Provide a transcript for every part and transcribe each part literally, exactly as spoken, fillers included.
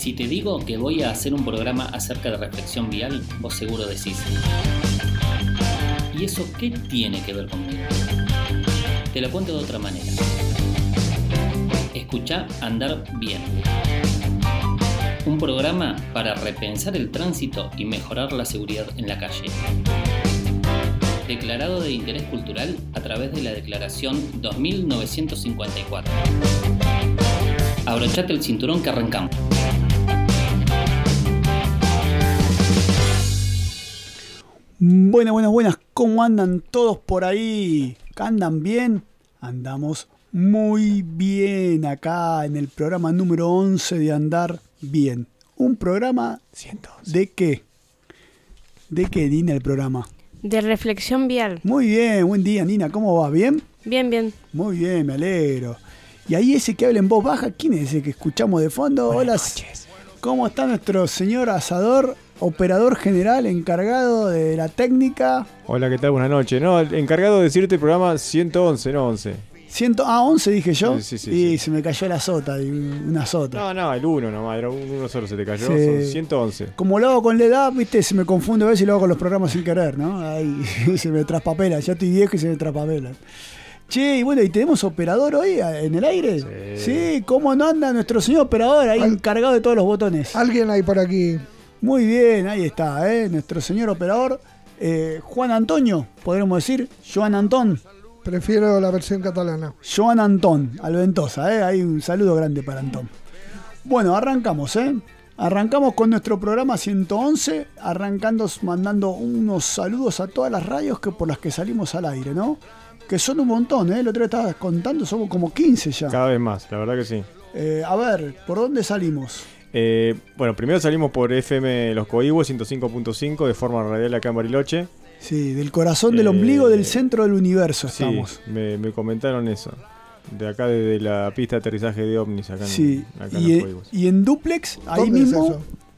Si te digo que voy a hacer un programa acerca de reflexión vial, vos seguro decís: ¿y eso qué tiene que ver conmigo? Te lo cuento de otra manera. Escuchá Andar Bien. Un programa para repensar el tránsito y mejorar la seguridad en la calle. Declarado de interés cultural a través de la Declaración dos mil novecientos cincuenta y cuatro. Abrochate el cinturón que arrancamos. Buenas, buenas, buenas. ¿Cómo andan todos por ahí? ¿Andan bien? Andamos muy bien acá en el programa número once de Andar Bien. Un programa ciento once. ¿De qué? ¿De qué, Nina, el programa? De reflexión vial. Muy bien, buen día, Nina. ¿Cómo va? ¿Bien? Bien, bien. Muy bien, me alegro. Y ahí ese que habla en voz baja, ¿quién es ese que escuchamos de fondo? Buenas Hola. noches. ¿Cómo está nuestro señor asador, operador general, encargado de la técnica? Hola, ¿qué tal? Buenas noches. No, el encargado de decirte el programa ciento once, no once. Ciento, ah, once dije yo. Sí, sí, sí, y sí. se me cayó la sota, y una sota. No, no, el uno nomás, era un uno solo se te cayó, Sí. son ciento once. Como lo hago con la edad, viste, se me confunde a veces y lo hago con los programas sin querer, ¿no? Ahí se me traspapela, ya estoy viejo y se me traspapela. Che, y bueno, ¿y tenemos operador hoy en el aire? Sí. Sí, ¿cómo no anda nuestro señor operador ahí Al- encargado de todos los botones? Alguien hay por aquí. Muy bien, ahí está, ¿eh? Nuestro señor operador, eh, Juan Antonio, podríamos decir, Joan Antón. Prefiero la versión catalana. Joan Antón, Alventosa, ¿eh? Ahí un saludo grande para Antón. Bueno, arrancamos, ¿eh? Arrancamos con nuestro programa ciento once, arrancando mandando unos saludos a todas las radios que por las que salimos al aire, ¿no? Que son un montón, ¿eh? El otro día estabas contando, somos como quince ya. Cada vez más, la verdad que sí. Eh, a ver, ¿por dónde salimos? Eh, bueno, primero salimos por F M Los Cohibos ciento cinco punto cinco de forma radial acá en Bariloche. Sí, del corazón del Eh, ombligo del centro del universo estamos. Sí, me, me comentaron eso. De acá desde la pista de aterrizaje de ovnis acá en, Sí, acá en y, Los en, Cohibos. y en duplex, ahí ¿Dónde mismo,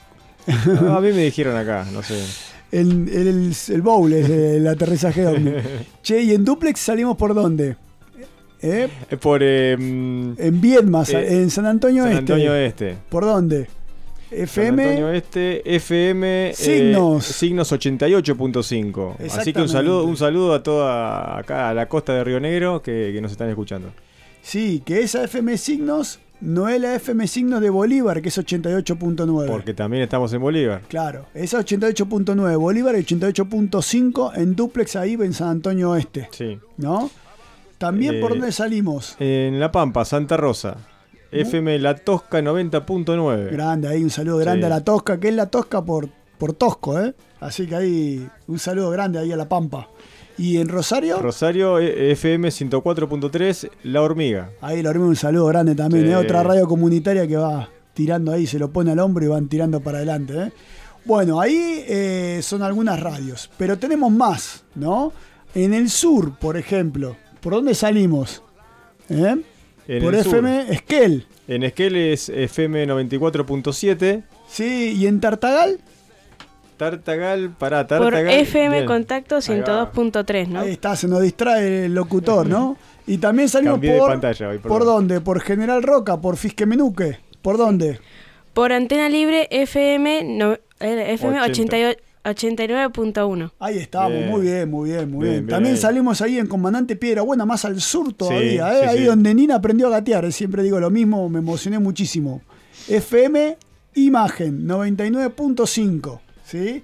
es eso? Ah, a mí me dijeron acá, no sé. el, el, el, el bowl es el aterrizaje de ovni. Che, y en duplex salimos por dónde? ¿Eh? Eh, Por eh, mm, En Viedma, Eh, en San Antonio San Este. Antonio Este. ¿Por dónde? San F M. Antonio Este, F M Signos. eh, Signos ochenta y ocho punto cinco. Así que un Exactamente. saludo, un saludo a toda acá a la costa de Río Negro que, que nos están escuchando. Sí, que esa F M Signos no es la F M Signos de Bolívar, que es ochenta y ocho punto nueve. Porque también estamos en Bolívar. Claro, esa ochenta y ocho punto nueve Bolívar y ochenta y ocho punto cinco en duplex ahí en San Antonio Este, Sí. ¿no? También por Eh, dónde salimos. En La Pampa, Santa Rosa. F M La Tosca noventa punto nueve. Grande, ahí un saludo grande Sí. a la Tosca, que es la Tosca por, por Tosco, ¿eh? Así que ahí un saludo grande ahí a La Pampa. Y en Rosario, Rosario, eh, F M ciento cuatro punto tres, La Hormiga. ahí le un saludo grande también, Sí. ¿eh? Otra radio comunitaria que va tirando ahí, se lo pone al hombro y van tirando para adelante, ¿eh? Bueno, ahí eh, son algunas radios, pero tenemos más, ¿no? En el sur, por ejemplo, ¿por dónde salimos? ¿Eh? En Por el F M sur. Esquel, En Esquel es F M noventa y cuatro punto siete. sí, y en Tartagal, Tartagal, pará, Por Tartagal. F M bien. Contacto ciento dos punto tres, ¿no? ahí está, se nos distrae el locutor, ¿no? Y también salimos Cambié de por, pantalla hoy, perdón. ¿por dónde? Por General Roca, por Fisquemenuque, ¿por dónde? Por Antena Libre F M, no, eh, F M ochenta. ochenta y nueve punto uno. Ahí estamos, Bien. muy bien, muy bien, muy bien. Bien, bien También ahí. salimos ahí en Comandante Piedra Buena, más al sur todavía, Sí, ¿eh? sí, Ahí sí. donde Nina aprendió a gatear, eh, siempre digo lo mismo, me emocioné muchísimo. F M Imagen, noventa y nueve punto cinco, ¿sí?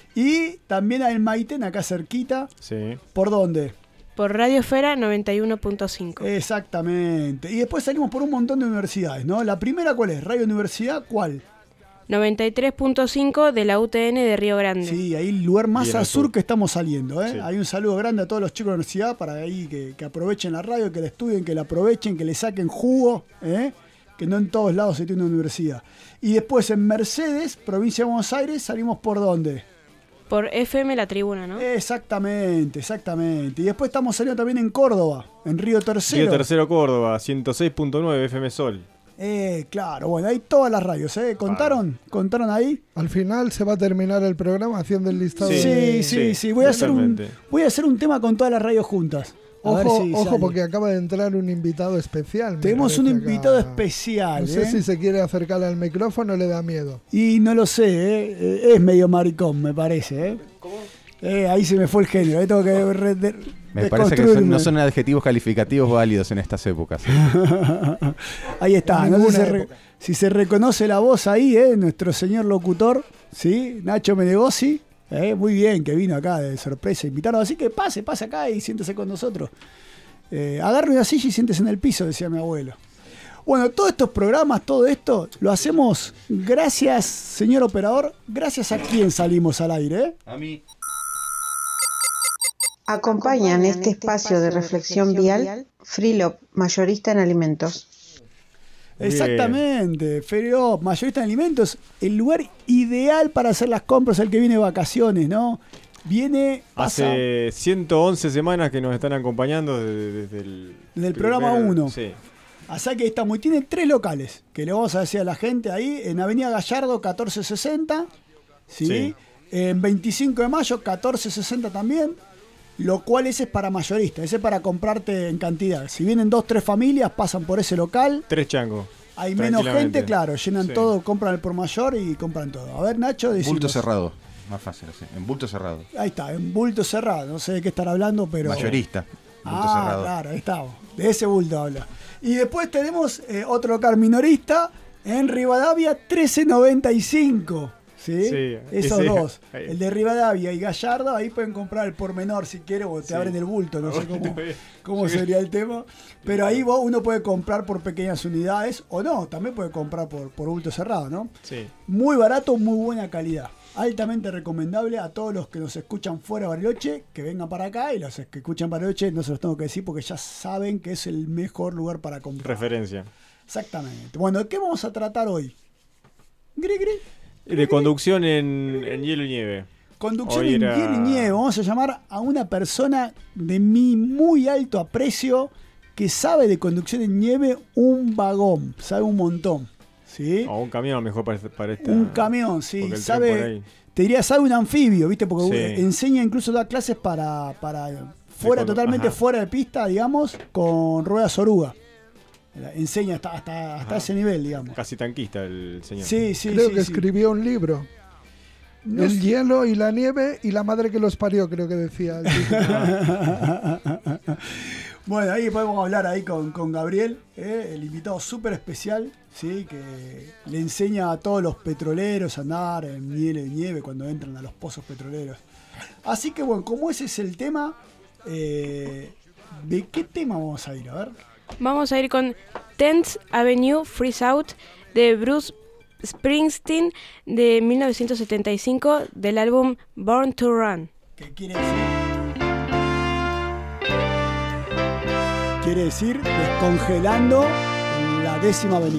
Y también en Maitén, acá cerquita, Sí. ¿por dónde? Por Radio Esfera noventa y uno punto cinco. Exactamente. Y después salimos por un montón de universidades, ¿no? La primera, ¿cuál es? Radio Universidad, ¿cuál? noventa y tres punto cinco de la U T N de Río Grande. Sí, ahí el lugar más Bien al al sur sur. que estamos saliendo, ¿eh? Sí. Hay un saludo grande a todos los chicos de la universidad para ahí que, que aprovechen la radio, que la estudien, que la aprovechen, que le saquen jugo, ¿eh? Que no en todos lados se tiene una universidad. Y después en Mercedes, provincia de Buenos Aires, salimos por dónde? Por F M La Tribuna, ¿no? Exactamente, exactamente. Y después estamos saliendo también en Córdoba, en Río Tercero. Río Tercero, Córdoba, ciento seis punto nueve F M Sol. Eh, claro, bueno, hay todas las radios, ¿eh? ¿Contaron? ¿Contaron ahí? Al final se va a terminar el programa haciendo el listado. Sí, de- sí, sí. Voy, a hacer un, totalmente. voy a hacer un tema con todas las radios juntas. A ver Ojo, si ojo sale. porque acaba de entrar un invitado especial. me Tenemos un parece acá. invitado especial. No sé ¿eh? si se quiere acercar al micrófono o le da miedo. Y no lo sé, ¿eh? Eh, es medio maricón, me parece. ¿eh? Eh, ahí se me fue el género. Ahí tengo que re- de- Me parece que son- no desconstruirme. son adjetivos calificativos válidos en estas épocas. Ahí está. En No sé si, ninguna se re- época. si se reconoce la voz ahí, ¿eh? Nuestro señor locutor, ¿sí? Nacho Menegosi. ¿eh? Muy bien, que vino acá de sorpresa, invitarnos. Así que pase, pase acá y siéntese con nosotros. Eh, agarre una silla y siéntese en el piso, decía mi abuelo. Bueno, todos estos programas, todo esto, lo hacemos gracias, señor operador, gracias a quién salimos al aire, ¿eh? A mí. Acompañan este espacio de reflexión vial Freelop, mayorista en alimentos. Bien. Exactamente, Ferio, mayorista en alimentos, el lugar ideal para hacer las compras, el que viene de vacaciones, ¿no? Viene, pasa Hace ciento once semanas que nos están acompañando desde, desde el... Desde el programa uno. Sí. Así que estamos, y tiene tres locales, que le vamos a decir a la gente ahí, en Avenida Gallardo catorce sesenta, ¿sí? Sí. En veinticinco de mayo catorce sesenta también, lo cual ese es para mayorista, ese es para comprarte en cantidad. Si vienen dos, tres familias, pasan por ese local, Tres changos. hay menos Tranquilamente. gente, claro, llenan Sí. todo, compran el por mayor y compran todo. A ver, Nacho, Bulto decimos. cerrado. Más fácil así. En bulto cerrado. Ahí está, en bulto cerrado, no sé de qué estar hablando, pero... Mayorista. Bulto Ah, cerrado. claro, ahí estamos. De ese bulto habla. Y después tenemos eh, otro local minorista en Rivadavia trece noventa y cinco. ¿Sí? Sí, Esos ese- dos. ahí. El de Rivadavia y Gallardo, ahí pueden comprar el por menor si quieren o te Sí. abren el bulto, no sé cómo, cómo Sí. sería el tema. Pero ahí vos, uno puede comprar por pequeñas unidades o no, también puede comprar por, por bulto cerrado, ¿no? Sí. Muy barato, muy buena calidad. Altamente recomendable a todos los que nos escuchan fuera de Bariloche, que vengan para acá, y los que escuchan Bariloche no se los tengo que decir porque ya saben que es el mejor lugar para comprar. Referencia. Exactamente. Bueno, ¿de qué vamos a tratar hoy? Gri, gri. De conducción en, en hielo y nieve. Conducción Hoy en era- hielo y nieve. Vamos a llamar a una persona de mi muy alto aprecio que sabe de conducción en nieve un vagón, sabe un montón. ¿Sí? O un camión mejor para, este- para esta... Un camión, sí, porque el tren por sabe, ahí. te diría, sabe un anfibio, ¿viste? Porque Sí. enseña, incluso da clases para, para fuera, cuando- totalmente ajá. fuera de pista, digamos, con ruedas oruga. Enseña hasta, hasta, hasta Ajá. ese nivel, digamos. Casi tanquista el señor. Sí, sí, creo sí, que sí. escribió un libro. No el sé. hielo y la nieve y la madre que los parió, creo que decía. el título. Bueno, ahí podemos hablar ahí con, con Gabriel, ¿eh? El invitado súper especial, ¿sí? Que le enseña a todos los petroleros a andar en nieve y nieve cuando entran a los pozos petroleros. Así que bueno, como ese es el tema, eh, ¿de qué tema vamos a ir? A ver. Vamos a ir con tenth Avenue Freeze Out de Bruce Springsteen de mil novecientos setenta y cinco del álbum Born to Run. ¿Qué quiere decir? Quiere decir descongelando la décima avenida.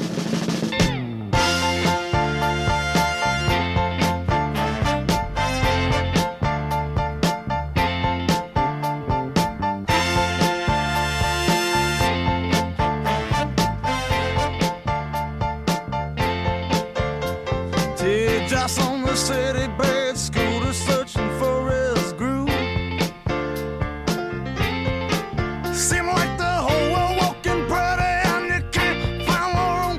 Teardrops on the city bed, scooter searching for his groove. Seem like the whole world walking pretty and you can't find more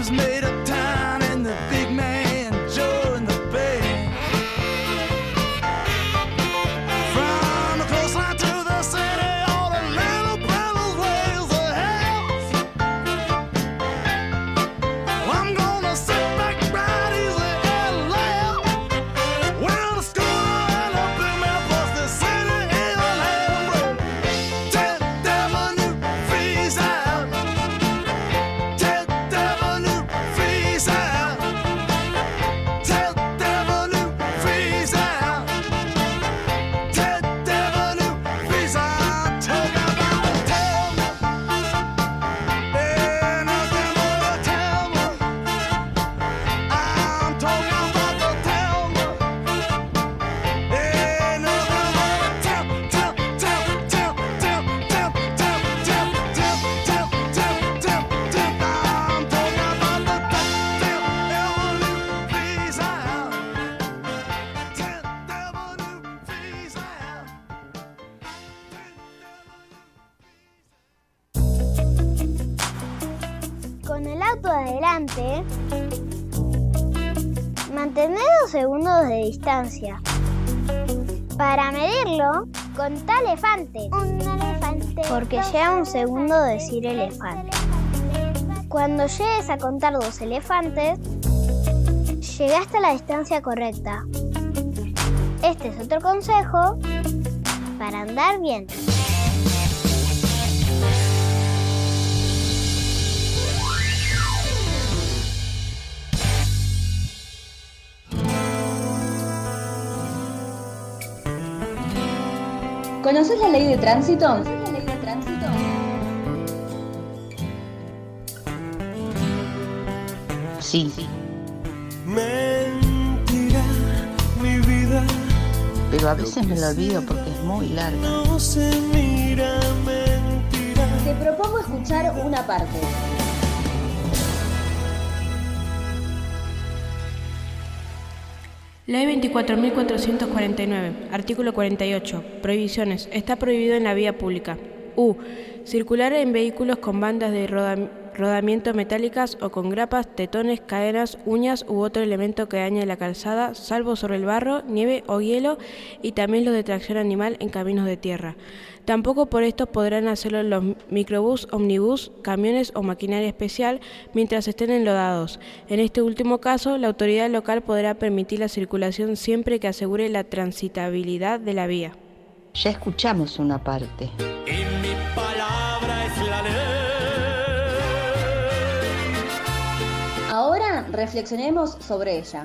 was made uptown and the big man Joe in the band. From the coastline to the city, all the little brothers ways of health. I'm gonna sit back right easy and laugh. Well, the schooner and the big man plus the city in the land. Tenth Avenue freeze out. Tenth Avenue freeze out. Tenth Avenue freeze out. Tenth Avenue freeze out. Talk about the Thelma. Ain't nothing but a Thelma. I'm talking about the Thelma. Ain't nothing but a Thelma. Thelma, Thelma, Thelma, Thelma, Thelma, Thelma, Thelma, Thelma, Thelma, Thelma. I'm talking about the Thelma Avenue freeze out. Tenth Avenue freeze out. Con el auto adelante, mantener dos segundos de distancia. Para medirlo, contá elefante. Un elefante. Porque lleva un segundo decir elefante. Cuando llegues a contar dos elefantes, llegaste a la distancia correcta. Este es otro consejo para andar bien. ¿Conoces la ley de tránsito? ¿Conoces la ley de tránsito? Sí. Mentira, mi vida. Pero a veces me lo olvido porque es muy larga. No se mira, mentira. Te propongo escuchar una parte. Ley veinticuatro mil cuatrocientos cuarenta y nueve, artículo cuarenta y ocho. Prohibiciones. Está prohibido en la vía pública. U. Circular en vehículos con bandas de roda- rodamiento metálicas o con grapas, tetones, cadenas, uñas u otro elemento que dañe la calzada, salvo sobre el barro, nieve o hielo, y también los de tracción animal en caminos de tierra. Tampoco por estos podrán hacerlo los microbús, omnibús, camiones o maquinaria especial mientras estén enlodados. En este último caso, la autoridad local podrá permitir la circulación siempre que asegure la transitabilidad de la vía. Ya escuchamos una parte. Y mi palabra es la ley. Ahora reflexionemos sobre ella.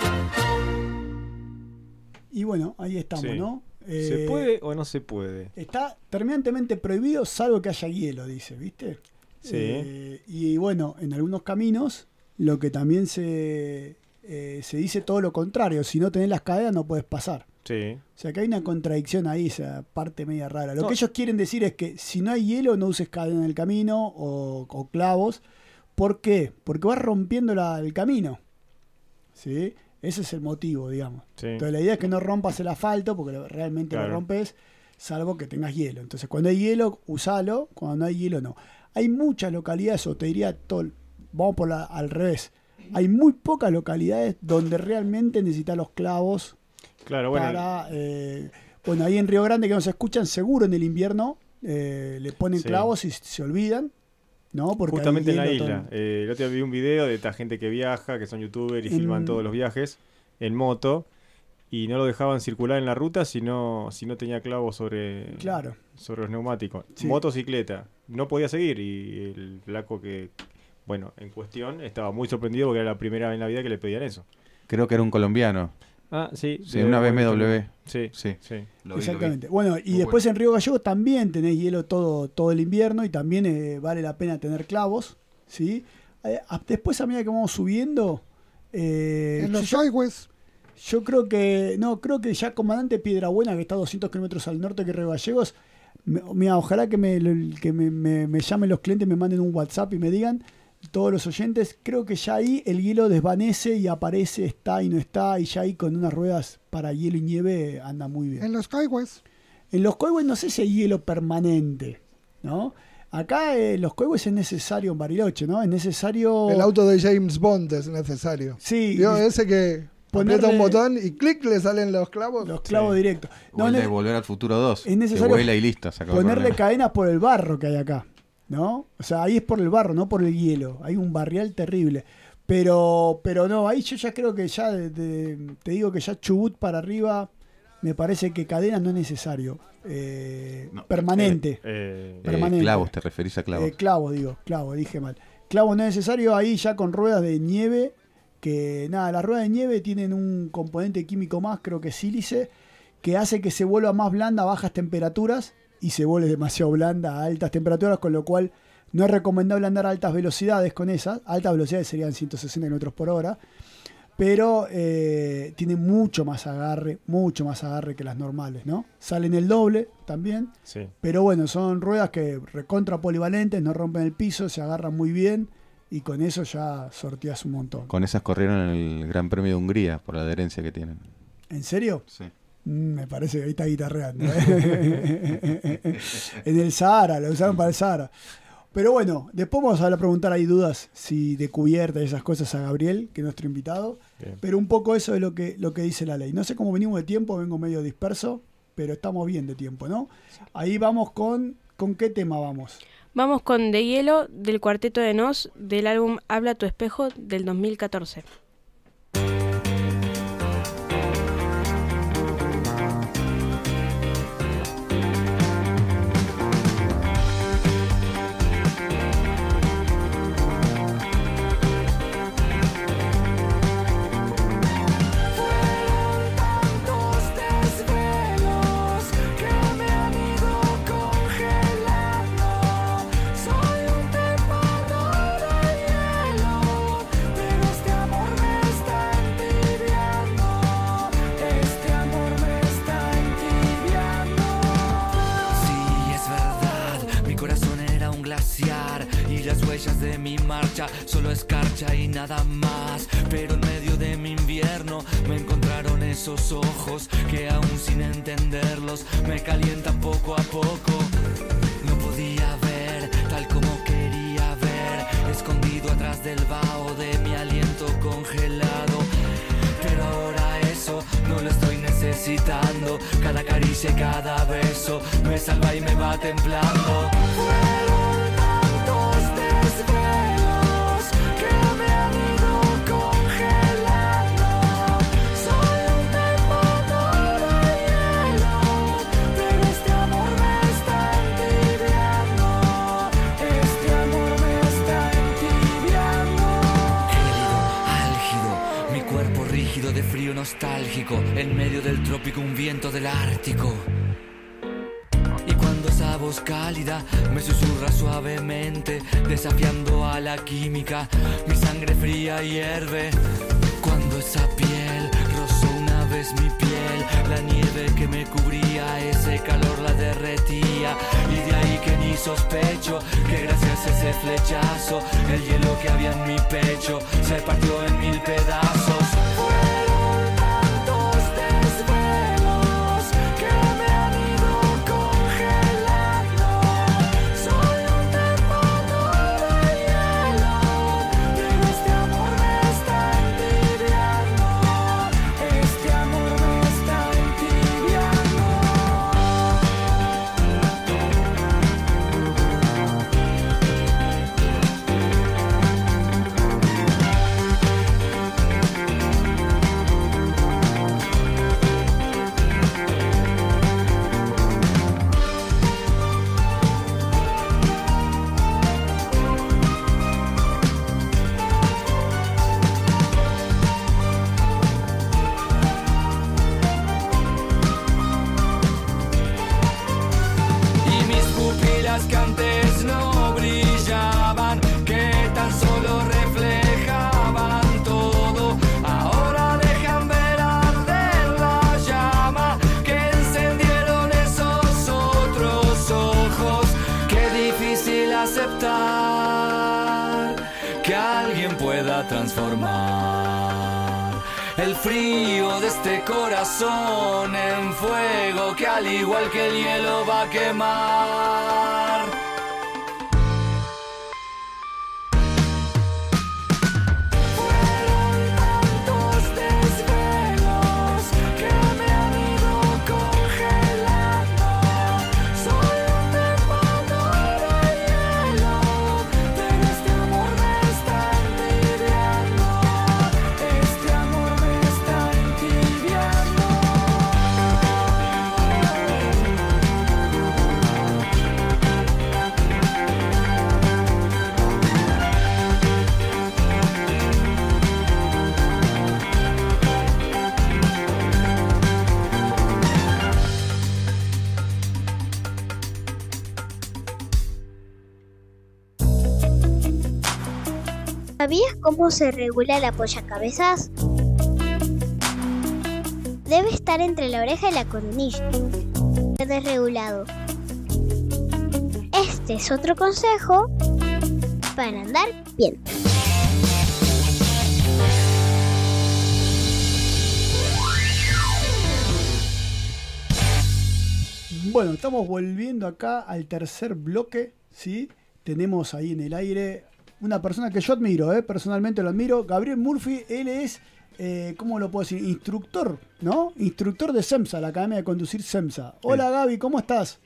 Y bueno, ahí estamos, Sí. ¿no? ¿Se Eh, puede o no se puede? Está terminantemente prohibido salvo que haya hielo, dice, ¿viste? Sí. Eh, y bueno, en algunos caminos lo que también se, eh, se dice todo lo contrario. Si no tenés las cadenas no puedes pasar. Sí. O sea que hay una contradicción ahí, esa parte media rara. Lo No. que ellos quieren decir es que si no hay hielo no uses cadena en el camino o, o clavos. ¿Por qué? Porque vas rompiendo la, el camino. ¿Sí? Ese es el motivo, digamos. Sí. Entonces la idea es que no rompas el asfalto porque lo- realmente Claro. lo rompes, salvo que tengas hielo. Entonces cuando hay hielo, usalo. Cuando no hay hielo, no. Hay muchas localidades, o te diría, todo, vamos por la, al revés. Hay muy pocas localidades donde realmente necesitas los clavos Claro, bueno. para... eh, bueno, ahí en Río Grande que nos escuchan, seguro en el invierno eh, le ponen Sí. clavos y se olvidan, ¿no? Porque Justamente hay en la hielo, isla. todo- Eh, el otro día vi un video de esta gente que viaja, que son youtubers y En- filman todos los viajes en moto. Y no lo dejaban circular en la ruta si no, si no tenía clavos sobre, Claro. sobre los neumáticos. Sí. Motocicleta. No podía seguir y el flaco que, bueno, en cuestión, estaba muy sorprendido porque era la primera vez en la vida que le pedían eso. Creo que era un colombiano. Ah, sí. Sí, de- una B M W. Sí, Sí. sí. Lo vi, lo vi. Exactamente. Bueno, y Muy después en Río Gallegos también tenés hielo todo, todo el invierno y también eh, vale la pena tener clavos, ¿sí? Eh, a- después a medida que vamos subiendo... eh, En los yo, highways. yo creo que... No, creo que ya Comandante Piedrabuena, que está a doscientos kilómetros al norte que Río Gallegos, me- mira, ojalá que, me, que me, me- me llamen los clientes, me manden un WhatsApp y me digan, todos los oyentes, creo que ya ahí el hielo desvanece y aparece, está y no está, y ya ahí con unas ruedas para hielo y nieve anda muy bien. En los highways. En los highways no sé si hay hielo permanente, ¿no? Acá eh, los cohetes es necesario en Bariloche, ¿no? Es necesario... El auto de James Bond es necesario. Sí. Yo, ese que ponerle- aprieta un botón y clic le salen los clavos. Los clavos Sí. directos. O No, el de ne- Volver al Futuro dos. es necesario que vuela y listo. Se acabó el ponerle problema. cadenas por el barro que hay acá, ¿no? O sea, ahí es por el barro, no por el hielo. Hay un barrial terrible. Pero, pero no, ahí yo ya creo que ya, de- de- te digo que ya Chubut para arriba, me parece que cadena no es necesario. Eh, No, permanente. Eh, Eh, permanente. clavos, te referís a clavos. Eh, clavo, digo, clavo, dije mal. Clavo no es necesario, ahí ya con ruedas de nieve, que nada, las ruedas de nieve tienen un componente químico más, creo que es sílice, que hace que se vuelva más blanda a bajas temperaturas y se vuelve demasiado blanda a altas temperaturas, con lo cual no es recomendable andar a altas velocidades con esas. Altas velocidades serían ciento sesenta kilómetros por hora, pero eh, tiene mucho más agarre, mucho más agarre que las normales, ¿no? Salen el doble también. sí. Pero bueno, son ruedas que recontra polivalentes, no rompen el piso, se agarran muy bien y con eso ya sorteas un montón. Con esas corrieron en el Gran Premio de Hungría por la adherencia que tienen. ¿En serio? Sí. Mm, me parece que ahí está guitarreando. ¿eh? En el Sahara, lo usaron para el Sahara. Pero bueno, después vamos a preguntar, hay dudas si de cubierta y esas cosas a Gabriel, que es nuestro invitado. Bien. Pero un poco eso es lo que, lo que dice la ley. No sé cómo venimos de tiempo, vengo medio disperso, pero estamos bien de tiempo, ¿no? Ahí vamos con... ¿Con qué tema vamos? Vamos con De Hielo, del Cuarteto de Nos, del álbum Habla tu espejo, del dos mil catorce. Tantos desvelos que me han ido congelando. Soy un temporal de hielo, pero este amor me está entibiando. Este amor me está entibiando. Sí, es verdad, mi corazón era un glaciar y las huellas de mi marcha solo escarcha y nada más. Pero en medio de mi invierno me encontraron esos ojos que aún sin entenderlos me calientan poco a poco. No podía ver tal como quería ver, escondido atrás del vaho de mi aliento congelado. Pero ahora eso no lo estoy necesitando. Cada caricia y cada beso me salva y me va templando. Fueron tantos desvelos que me han ido congelando. Soy un temporal de hielo, pero este amor me está entibiando. Este amor me está entibiando. Gélido, álgido, mi cuerpo rígido de frío nostálgico, en medio del trópico un viento del Ártico. Y cuando esa voz cálida me susurra suavemente, desafiando a la química, mi sangre fría hierve. Cuando esa piel rozó una vez mi piel, la nieve que me cubría, ese calor la derretía. Y de ahí que ni sospecho que gracias a ese flechazo, el hielo que había en mi pecho se partió en mil pedazos. Fueron tantos desvelos que me han ido congelando. Soy un temporal de hielo, pero este amor me está entibiando. Este amor me está entibiando. Y mis pupilas que antes no brillaban, que tan solo reflejaban todo, ahora dejan ver arder la llama que encendieron esos otros ojos. Qué difícil aceptar que alguien pueda transformar el frío de este corazón en fuego que al igual que el hielo va a quemar. ¿Sabías cómo se regula el apoyacabezas? Debe estar entre la oreja y la coronilla. Desregulado. Este es otro consejo para andar bien. Bueno, estamos volviendo acá al tercer bloque, ¿sí? Tenemos ahí en el aire una persona que yo admiro, ¿eh? Personalmente lo admiro. Gabriel Murphy, él es, eh, ¿cómo lo puedo decir? Instructor, ¿no? Instructor de SEMSA, la Academia de Conducir SEMSA. Hola Gaby, ¿cómo estás?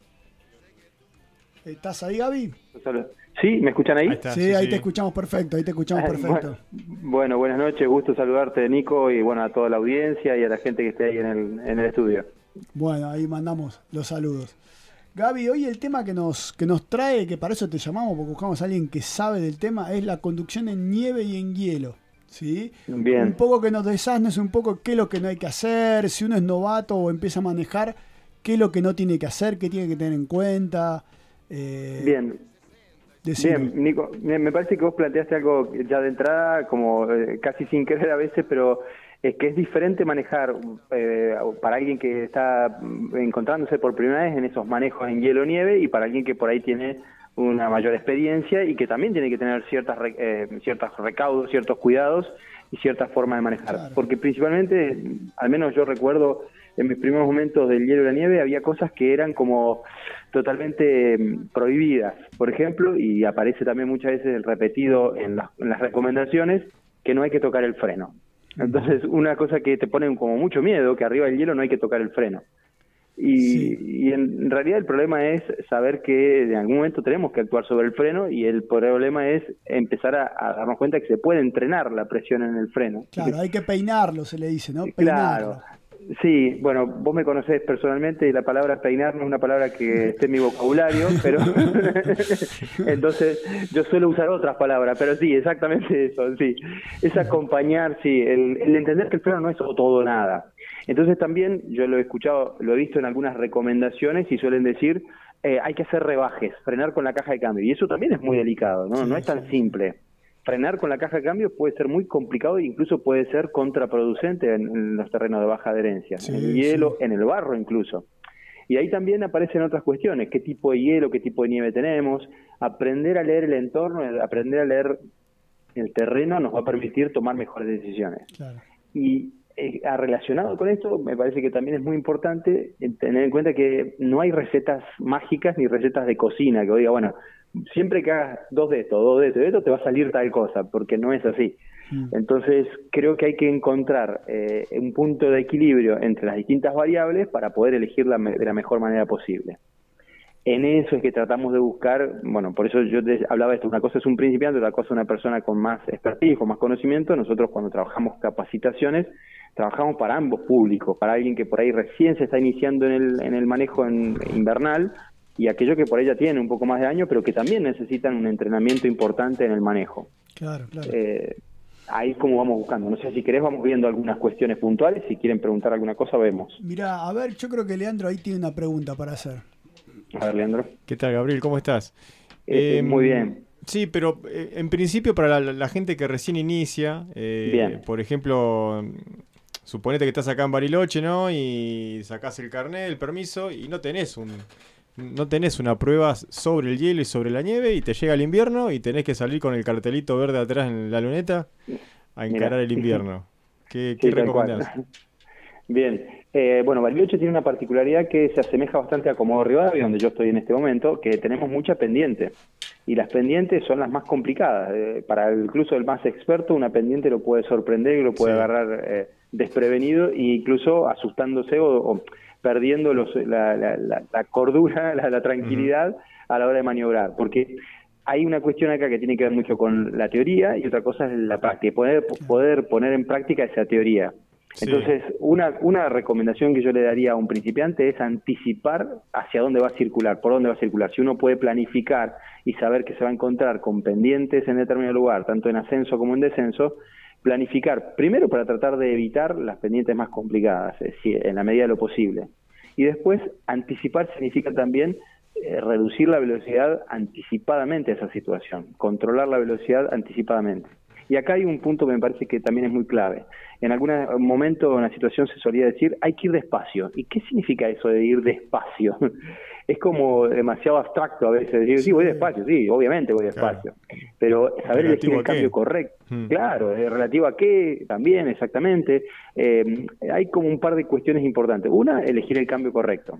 ¿Estás ahí, Gaby? Sí, ¿me escuchan ahí? Ahí está, sí, sí, ahí sí. Te escuchamos perfecto, ahí te escuchamos perfecto. Bueno, buenas noches, gusto saludarte, Nico, y bueno, a toda la audiencia y a la gente que esté ahí en el, en el estudio. Bueno, ahí mandamos los saludos. Gaby, hoy el tema que nos, que nos trae, que para eso te llamamos, porque buscamos a alguien que sabe del tema, es la conducción en nieve y en hielo. ¿Sí? Bien. Un poco que nos desasnes un poco qué es lo que no hay que hacer, si uno es novato o empieza a manejar, qué es lo que no tiene que hacer, qué tiene que tener en cuenta. Eh, Bien. Decime. Bien, Nico, me parece que vos planteaste algo ya de entrada, como eh, casi sin querer a veces, pero es que es diferente manejar eh, para alguien que está encontrándose por primera vez en esos manejos en hielo o nieve y para alguien que por ahí tiene una mayor experiencia y que también tiene que tener ciertas eh, ciertos recaudos, ciertos cuidados y ciertas formas de manejar. Claro. Porque principalmente, al menos yo recuerdo en mis primeros momentos del hielo y la nieve, había cosas que eran como totalmente eh, prohibidas. Por ejemplo, y aparece también muchas veces repetido en, la, en las recomendaciones, que no hay que tocar el freno. Entonces, una cosa que te pone como mucho miedo, que arriba del hielo no hay que tocar el freno. Y, sí. y en realidad el problema es saber que en algún momento tenemos que actuar sobre el freno y el problema es empezar a, a darnos cuenta que se puede entrenar la presión en el freno. Claro, hay que peinarlo, se le dice, ¿no? Peinarlo. Claro. Sí, bueno, vos me conocés personalmente y la palabra peinar no es una palabra que esté en mi vocabulario, pero entonces yo suelo usar otras palabras, pero sí, exactamente eso, sí. Es acompañar, sí, el, el entender que el freno no es todo o nada. Entonces también yo lo he escuchado, lo he visto en algunas recomendaciones y suelen decir eh, hay que hacer rebajes, frenar con la caja de cambio, y eso también es muy delicado, ¿no? Sí, no es tan sí. simple. Frenar con la caja de cambio puede ser muy complicado e incluso puede ser contraproducente en, en los terrenos de baja adherencia, sí, en el hielo, sí. en el barro incluso. Y ahí también aparecen otras cuestiones, qué tipo de hielo, qué tipo de nieve tenemos, aprender a leer el entorno, aprender a leer el terreno nos va a permitir tomar mejores decisiones. Claro. Y eh, relacionado con esto, me parece que también es muy importante tener en cuenta que no hay recetas mágicas ni recetas de cocina, que diga, bueno, siempre que hagas dos de esto, dos de esto, de esto, te va a salir tal cosa, porque no es así. Mm. Entonces, creo que hay que encontrar eh, un punto de equilibrio entre las distintas variables para poder elegir la me- de la mejor manera posible. En eso es que tratamos de buscar, bueno, por eso yo te hablaba de esto, una cosa es un principiante, otra cosa es una persona con más expertise, con más conocimiento. Nosotros cuando trabajamos capacitaciones, trabajamos para ambos públicos, para alguien que por ahí recién se está iniciando en el, en el manejo en, invernal, y aquellos que por ahí ya tienen un poco más de años, pero que también necesitan un entrenamiento importante en el manejo. Claro, claro. Eh, ahí es como vamos buscando. No sé si querés, vamos viendo algunas cuestiones puntuales. Si quieren preguntar alguna cosa, vemos. Mira, a ver, yo creo que Leandro ahí tiene una pregunta para hacer. A ver, Leandro. ¿Qué tal, Gabriel? ¿Cómo estás? Eh, eh, muy bien. Sí, pero eh, en principio para la, la gente que recién inicia, eh, bien. por ejemplo, suponete que estás acá en Bariloche, ¿no? Y sacás el carnet, el permiso, y no tenés un... No tenés una prueba sobre el hielo y sobre la nieve y te llega el invierno y tenés que salir con el cartelito verde atrás en la luneta a encarar Mira. el invierno. ¿Qué, sí, qué recomendás? Bien, eh, bueno, Bariloche tiene una particularidad que se asemeja bastante a Comodoro Rivadavia, donde yo estoy en este momento, que tenemos mucha pendiente. Y las pendientes son las más complicadas. Eh, para el, incluso el más experto, una pendiente lo puede sorprender y lo puede sí. agarrar eh, desprevenido e incluso asustándose o... o perdiendo los, la, la, la, la cordura, la, la tranquilidad uh-huh. a la hora de maniobrar, porque hay una cuestión acá que tiene que ver mucho con la teoría y otra cosa es la práctica, poder, poder poner en práctica esa teoría. Sí. Entonces, una, una recomendación que yo le daría a un principiante es anticipar hacia dónde va a circular, por dónde va a circular. Si uno puede planificar y saber que se va a encontrar con pendientes en determinado lugar, tanto en ascenso como en descenso, planificar, primero para tratar de evitar las pendientes más complicadas, es decir, en la medida de lo posible. Y después, anticipar significa también eh, reducir la velocidad anticipadamente a esa situación, controlar la velocidad anticipadamente. Y acá hay un punto que me parece que también es muy clave. En algún momento en una situación se solía decir, hay que ir despacio. ¿Y qué significa eso de ir despacio? Es como demasiado abstracto a veces decir, sí, voy despacio, sí, obviamente voy despacio. Claro. Pero saber elegir el cambio correcto, hmm. claro, es relativo a qué, también, exactamente. Eh, hay como un par de cuestiones importantes. Una, elegir el cambio correcto.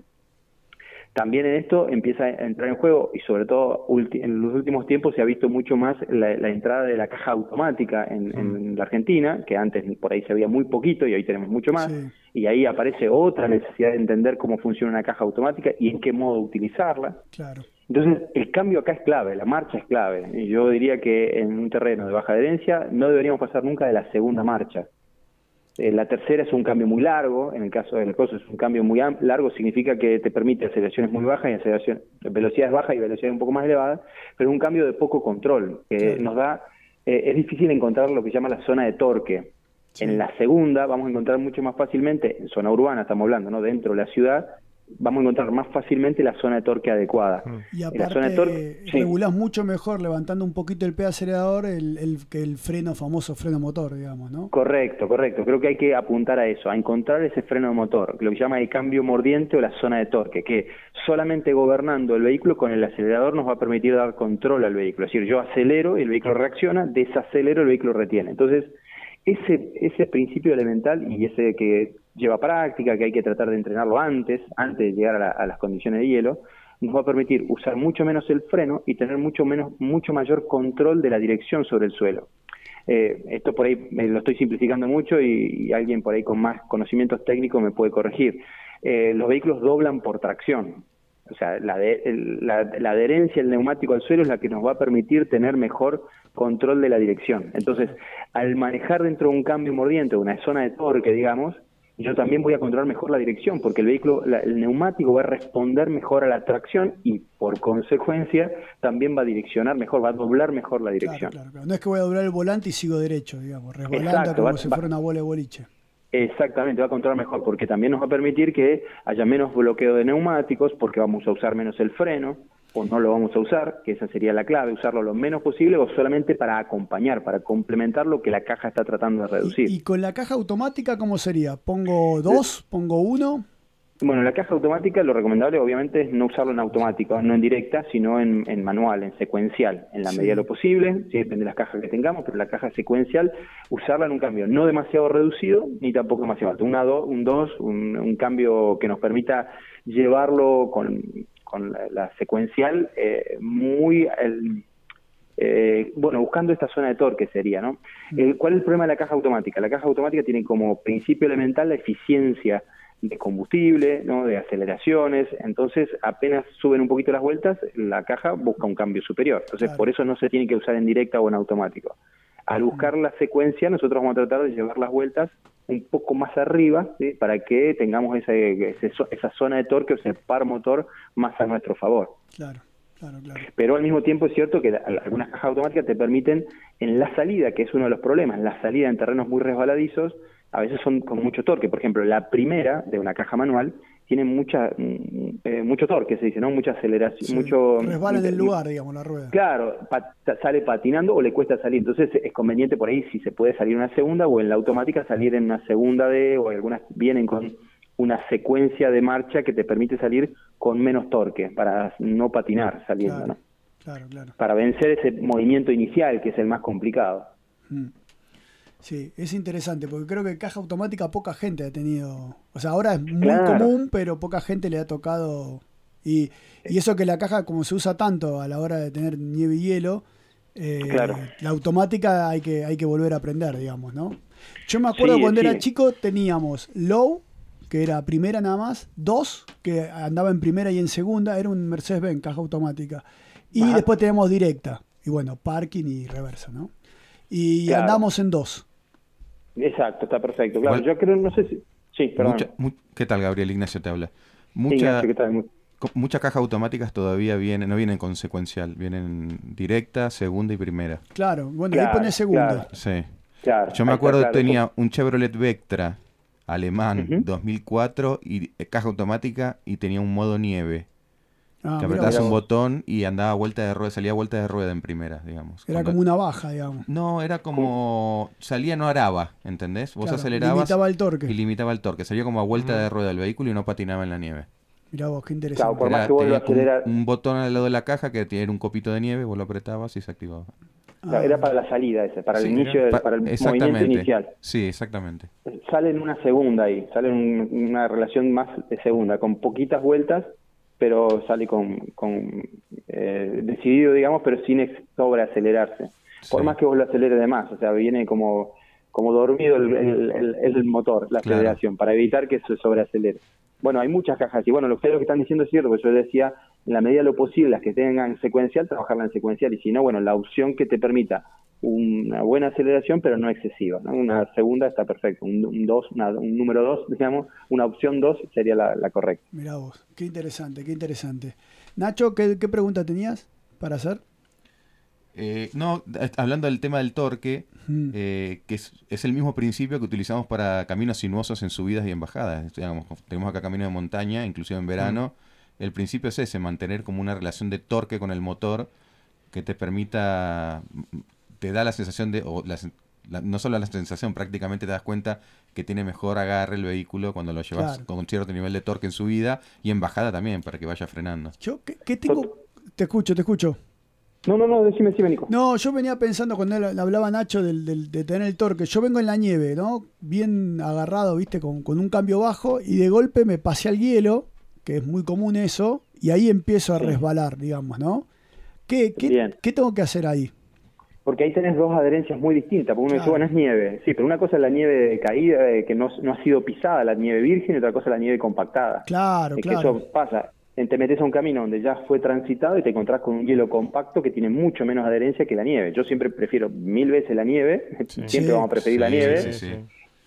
También en esto empieza a entrar en juego, y sobre todo en los últimos tiempos se ha visto mucho más la, la entrada de la caja automática en, mm. en la Argentina, que antes por ahí se veía muy poquito y hoy tenemos mucho más, sí. y ahí aparece otra necesidad de entender cómo funciona una caja automática y en qué modo utilizarla. Claro. Entonces, el cambio acá es clave, la marcha es clave. Y yo diría que en un terreno de baja adherencia no deberíamos pasar nunca de la segunda marcha. Eh, la tercera es un cambio muy largo, en el caso del coso es un cambio muy largo, significa que te permite aceleraciones muy bajas y aceleración, velocidades bajas y velocidades un poco más elevadas, pero es un cambio de poco control, que sí. nos da, eh, es difícil encontrar lo que se llama la zona de torque. Sí. En la segunda vamos a encontrar mucho más fácilmente, en zona urbana estamos hablando, ¿no? Dentro de la ciudad, vamos a encontrar más fácilmente la zona de torque adecuada. Y aparte, la zona de torque, regulás sí. mucho mejor levantando un poquito el pie acelerador el, el, que el freno, famoso freno motor, digamos, ¿no? Correcto, correcto. Creo que hay que apuntar a eso, a encontrar ese freno motor, lo que se llama el cambio mordiente o la zona de torque, que solamente gobernando el vehículo con el acelerador nos va a permitir dar control al vehículo. Es decir, yo acelero y el vehículo reacciona, desacelero, el vehículo retiene. Entonces, ese, ese principio elemental y ese que lleva práctica, que hay que tratar de entrenarlo antes, antes de llegar a, la, a las condiciones de hielo, nos va a permitir usar mucho menos el freno y tener mucho menos, mucho mayor control de la dirección sobre el suelo. Eh, esto por ahí me lo estoy simplificando mucho y, y alguien por ahí con más conocimientos técnicos me puede corregir. Eh, los vehículos doblan por tracción. O sea, la, de, el, la, la adherencia del neumático al suelo es la que nos va a permitir tener mejor control de la dirección. Entonces, al manejar dentro de un cambio mordiente, una zona de torque, digamos, yo también voy a controlar mejor la dirección, porque el vehículo, la, el neumático va a responder mejor a la tracción y, por consecuencia, también va a direccionar mejor, va a doblar mejor la dirección. Claro, claro, claro. No es que voy a doblar el volante y sigo derecho, digamos, resbalando Exacto, como va, si va, fuera una bola de boliche. Exactamente, va a controlar mejor, porque también nos va a permitir que haya menos bloqueo de neumáticos, porque vamos a usar menos el freno, o no lo vamos a usar, que esa sería la clave, usarlo lo menos posible o solamente para acompañar, para complementar lo que la caja está tratando de reducir. ¿Y, y con la caja automática cómo sería? ¿Pongo dos? ¿Pongo uno? Bueno, la caja automática lo recomendable obviamente es no usarlo en automático, no en directa, sino en, en manual, en secuencial, en la sí. medida de lo posible, sí, depende de las cajas que tengamos, pero la caja secuencial, usarla en un cambio no demasiado reducido, ni tampoco demasiado alto, una, do, un dos, un, un cambio que nos permita llevarlo con... con la, la secuencial, eh, muy, el, eh, bueno, buscando esta zona de torque sería, ¿no? El, ¿Cuál es el problema de la caja automática? La caja automática tiene como principio elemental la eficiencia de combustible, ¿no? De aceleraciones, entonces apenas suben un poquito las vueltas, la caja busca un cambio superior, entonces claro. por eso no se tiene que usar en directa o en automático. Al buscar la secuencia, nosotros vamos a tratar de llevar las vueltas un poco más arriba, ¿sí? Para que tengamos ese, ese, esa zona de torque o ese par motor más a nuestro favor. Claro, claro, claro. Pero al mismo tiempo es cierto que algunas cajas automáticas te permiten en la salida, que es uno de los problemas, la salida en terrenos muy resbaladizos, a veces son con mucho torque. Por ejemplo, la primera de una caja manual tiene mucha eh, mucho torque, se dice, ¿no? Mucha aceleración, sí, mucho... resbala del lugar, digamos, la rueda. Claro, pat, sale patinando o le cuesta salir. Entonces es conveniente por ahí, si se puede salir una segunda, o en la automática salir en una segunda D, o algunas vienen con una secuencia de marcha que te permite salir con menos torque, para no patinar saliendo, claro, ¿no? Claro, claro. Para vencer ese movimiento inicial, que es el más complicado. Mm. Sí, es interesante, porque creo que caja automática poca gente ha tenido. O sea, ahora es muy claro. común, pero poca gente le ha tocado. Y, y eso que la caja, como se usa tanto a la hora de tener nieve y hielo, eh, claro. la automática hay que, hay que volver a aprender, digamos, ¿no? Yo me acuerdo sí, cuando sí. era chico teníamos low, que era primera nada más, dos, que andaba en primera y en segunda, era un Mercedes-Benz, caja automática. Y Ajá. después tenemos directa, y bueno, parking y reversa, ¿no? Y claro. andamos en dos. Exacto, está perfecto. Claro, bueno, yo creo, no sé si... Sí, perdón. Mucha, mu... ¿Qué tal, Gabriel? Ignacio te habla. Mucha, Ignacio, ¿qué tal? Muchas cajas automáticas todavía vienen, no vienen con secuencial, vienen directa, segunda y primera. Claro, bueno, claro, ahí pones segunda. Claro. Sí. Claro, yo me acuerdo que claro, tenía eso. un Chevrolet Vectra alemán uh-huh. dos mil cuatro y eh, caja automática y tenía un modo nieve. Ah, que mirá apretabas vos. un botón y andaba vuelta de rueda, salía vuelta de rueda en primera, digamos. Era Cuando- como una baja, digamos. No, era como... Salía, no araba, ¿entendés? Vos Claro, acelerabas... limitaba el torque. Y limitaba el torque. Salía como a vuelta Ujú. de rueda del vehículo y no patinaba en la nieve. Mirá vos, qué interesante. Claro, por más que vos lo tenía como aceleras- un, un botón al lado de la caja que tenía un copito de nieve, vos lo apretabas y se activaba. Claro, era para la salida ese, para el Sí, inicio, del- pa- para el movimiento exactamente. inicial. Sí, exactamente. Sale en una segunda ahí, sale en un- una relación más de segunda, con poquitas vueltas, pero sale con, con eh, decidido, digamos, pero sin ex- sobreacelerarse. Por más que vos lo aceleres de más, o sea, viene como, como dormido el, el, el- el motor, la Claro. aceleración, para evitar que se sobreacelere. Bueno, hay muchas cajas y bueno, lo que ustedes lo que están diciendo es cierto, porque yo decía, en la medida de lo posible, las que tengan secuencial, trabajarla en secuencial, y si no, bueno, la opción que te permita una buena aceleración, pero no excesiva, ¿no? Una segunda está perfecto, un, un dos, una- un número dos, digamos, una opción dos sería la, la correcta. Mirá vos, qué interesante, qué interesante. Nacho, ¿qué, qué pregunta tenías para hacer? Eh, no, eh, hablando del tema del torque, Mm. eh, que es, es el mismo principio que utilizamos para caminos sinuosos en subidas y en bajadas. Digamos, tenemos acá caminos de montaña, inclusive en verano. El principio es ese, mantener como una relación de torque con el motor que te permita, te da la sensación de, o la sen- la- no solo la sensación, prácticamente te das cuenta que tiene mejor agarre el vehículo cuando lo llevas Claro. con cierto nivel de torque en subida y en bajada también, para que vaya frenando. Yo, ¿qué, qué tengo? Te escucho, te escucho. No, no, no, decime, decime, Nico. No, yo venía pensando cuando él hablaba Nacho del, del- de tener el torque. Yo vengo en la nieve, ¿no? Bien agarrado, viste, con, con un cambio bajo y de golpe me pasé al hielo, que es muy común eso, y ahí empiezo a Sí. resbalar, digamos, ¿no? ¿Qué, qué, Bien. ¿Qué tengo que hacer ahí? Porque ahí tenés dos adherencias muy distintas, porque uno dice, Claro. bueno, es nieve, sí, pero una cosa es la nieve de caída, eh, que no, no ha sido pisada, la nieve virgen, y otra cosa es la nieve compactada. Claro, Es que claro. eso pasa, eh, te metes a un camino donde ya fue transitado y te encontrás con un hielo compacto que tiene mucho menos adherencia que la nieve. Yo siempre prefiero mil veces la nieve, siempre Sí. vamos a preferir la Sí, nieve, sí, sí.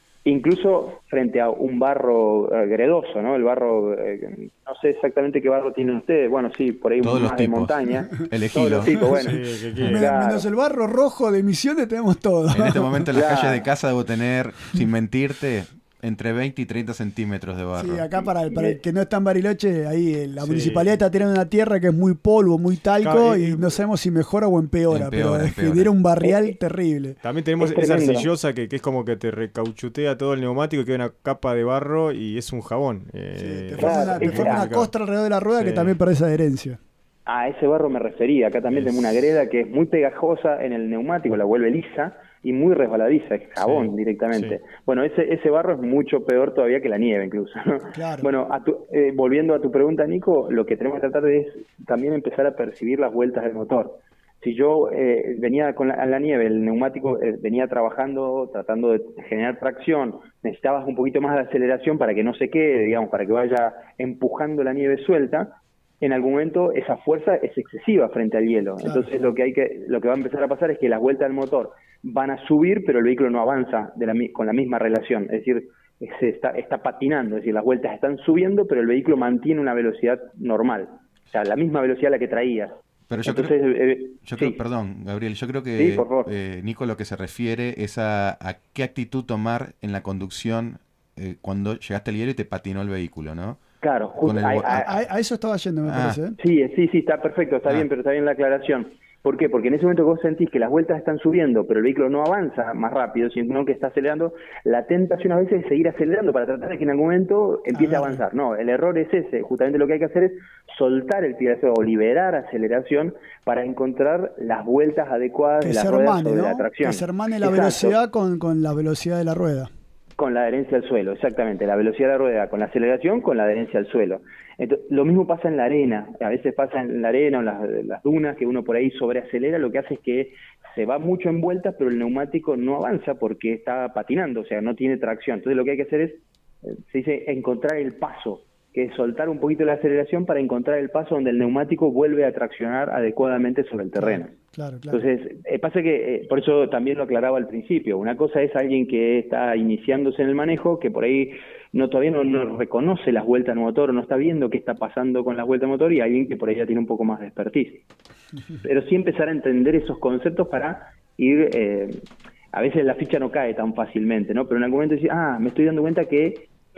incluso frente a un barro eh, gredoso, ¿no? El barro, eh, no sé exactamente qué barro tienen ustedes, bueno, sí, por ahí Todos más los de tipos. montaña. Elegido. Todos los tipos, bueno. Sí, que- que- Men- Claro. Menos el barro rojo de Misiones tenemos todo. En este momento en las Claro. calles de casa debo tener, sin mentirte, entre veinte y treinta centímetros de barro. Sí, acá para el, para el que no está en Bariloche, ahí eh, la municipalidad está tirando una tierra que es muy polvo, muy talco, Claro, y y- no sabemos si mejora o empeora, Empeora, pero es que empeora. genera un barrial terrible. También tenemos Es esa tremendo. arcillosa que, que es como que te recauchutea todo el neumático y queda una capa de barro y es un jabón. Eh, Te Claro, forma una, te es forma una complicado. costra alrededor de la rueda que Sí. también perdés adherencia. A ese barro me refería. Acá también Es- tenemos una greda que es muy pegajosa en el neumático, la vuelve lisa y muy resbaladiza, es jabón Sí, directamente. sí. Bueno, ese ese barro es mucho peor todavía que la nieve incluso, ¿no? Claro. Bueno, a tu- eh, volviendo a tu pregunta, Nico, lo que tenemos que tratar de es también empezar a percibir las vueltas del motor. Si yo eh, venía con la, a la nieve, el neumático eh, venía trabajando, tratando de generar tracción, necesitabas un poquito más de aceleración para que no se quede, digamos, para que vaya empujando la nieve suelta, en algún momento esa fuerza es excesiva frente al hielo. Claro. Entonces lo que hay que lo que va a empezar a pasar es que las vueltas del motor van a subir, pero el vehículo no avanza de la, mi- con la misma relación. Es decir, se está, está patinando, es decir, las vueltas están subiendo, pero el vehículo mantiene una velocidad normal. O sea, la misma velocidad a la que traías. Pero yo Entonces, creo, eh, yo sí. creo, perdón, Gabriel, yo creo que Sí, por favor. eh, Nico lo que se refiere es a, a qué actitud tomar en la conducción eh, cuando llegaste al hielo y te patinó el vehículo, ¿no? Claro, justo, Con el hay- bo- A, hay- a- a eso estaba yendo, me Ah. parece. ¿eh? Sí, sí, sí, está perfecto, está Ah. bien, pero está bien la aclaración. ¿Por qué? Porque en ese momento que vos sentís que las vueltas están subiendo, pero el vehículo no avanza más rápido, sino que está acelerando, la tentación a veces es seguir acelerando para tratar de que en algún momento empiece a Agarre. avanzar. No, el error es ese. Justamente lo que hay que hacer es soltar el pie de acelerador o liberar aceleración para encontrar las vueltas adecuadas Que de se la rueda hermane, sobre ¿no? la tracción. Que se hermane la Exacto. velocidad con, con la velocidad de la rueda. Con la adherencia al suelo, exactamente. La velocidad de la rueda con la aceleración, con la adherencia al suelo. Entonces, lo mismo pasa en la arena. A veces pasa en la arena o en las, las dunas, que uno por ahí sobreacelera. Lo que hace es que se va mucho en vueltas, pero el neumático no avanza porque está patinando, o sea, no tiene tracción. Entonces, lo que hay que hacer es, eh, se dice, encontrar el paso, que es soltar un poquito la aceleración para encontrar el paso donde el neumático vuelve a traccionar adecuadamente sobre el terreno. Claro, claro. Entonces, eh, pasa que, eh, por eso también lo aclaraba al principio, una cosa es alguien que está iniciándose en el manejo, que por ahí no todavía no, no reconoce las vueltas del motor, no está viendo qué está pasando con las vueltas del motor, y alguien que por ahí ya tiene un poco más de expertise. Pero sí empezar a entender esos conceptos para ir, eh, a veces la ficha no cae tan fácilmente, ¿no? Pero en algún momento decir, ah, me estoy dando cuenta que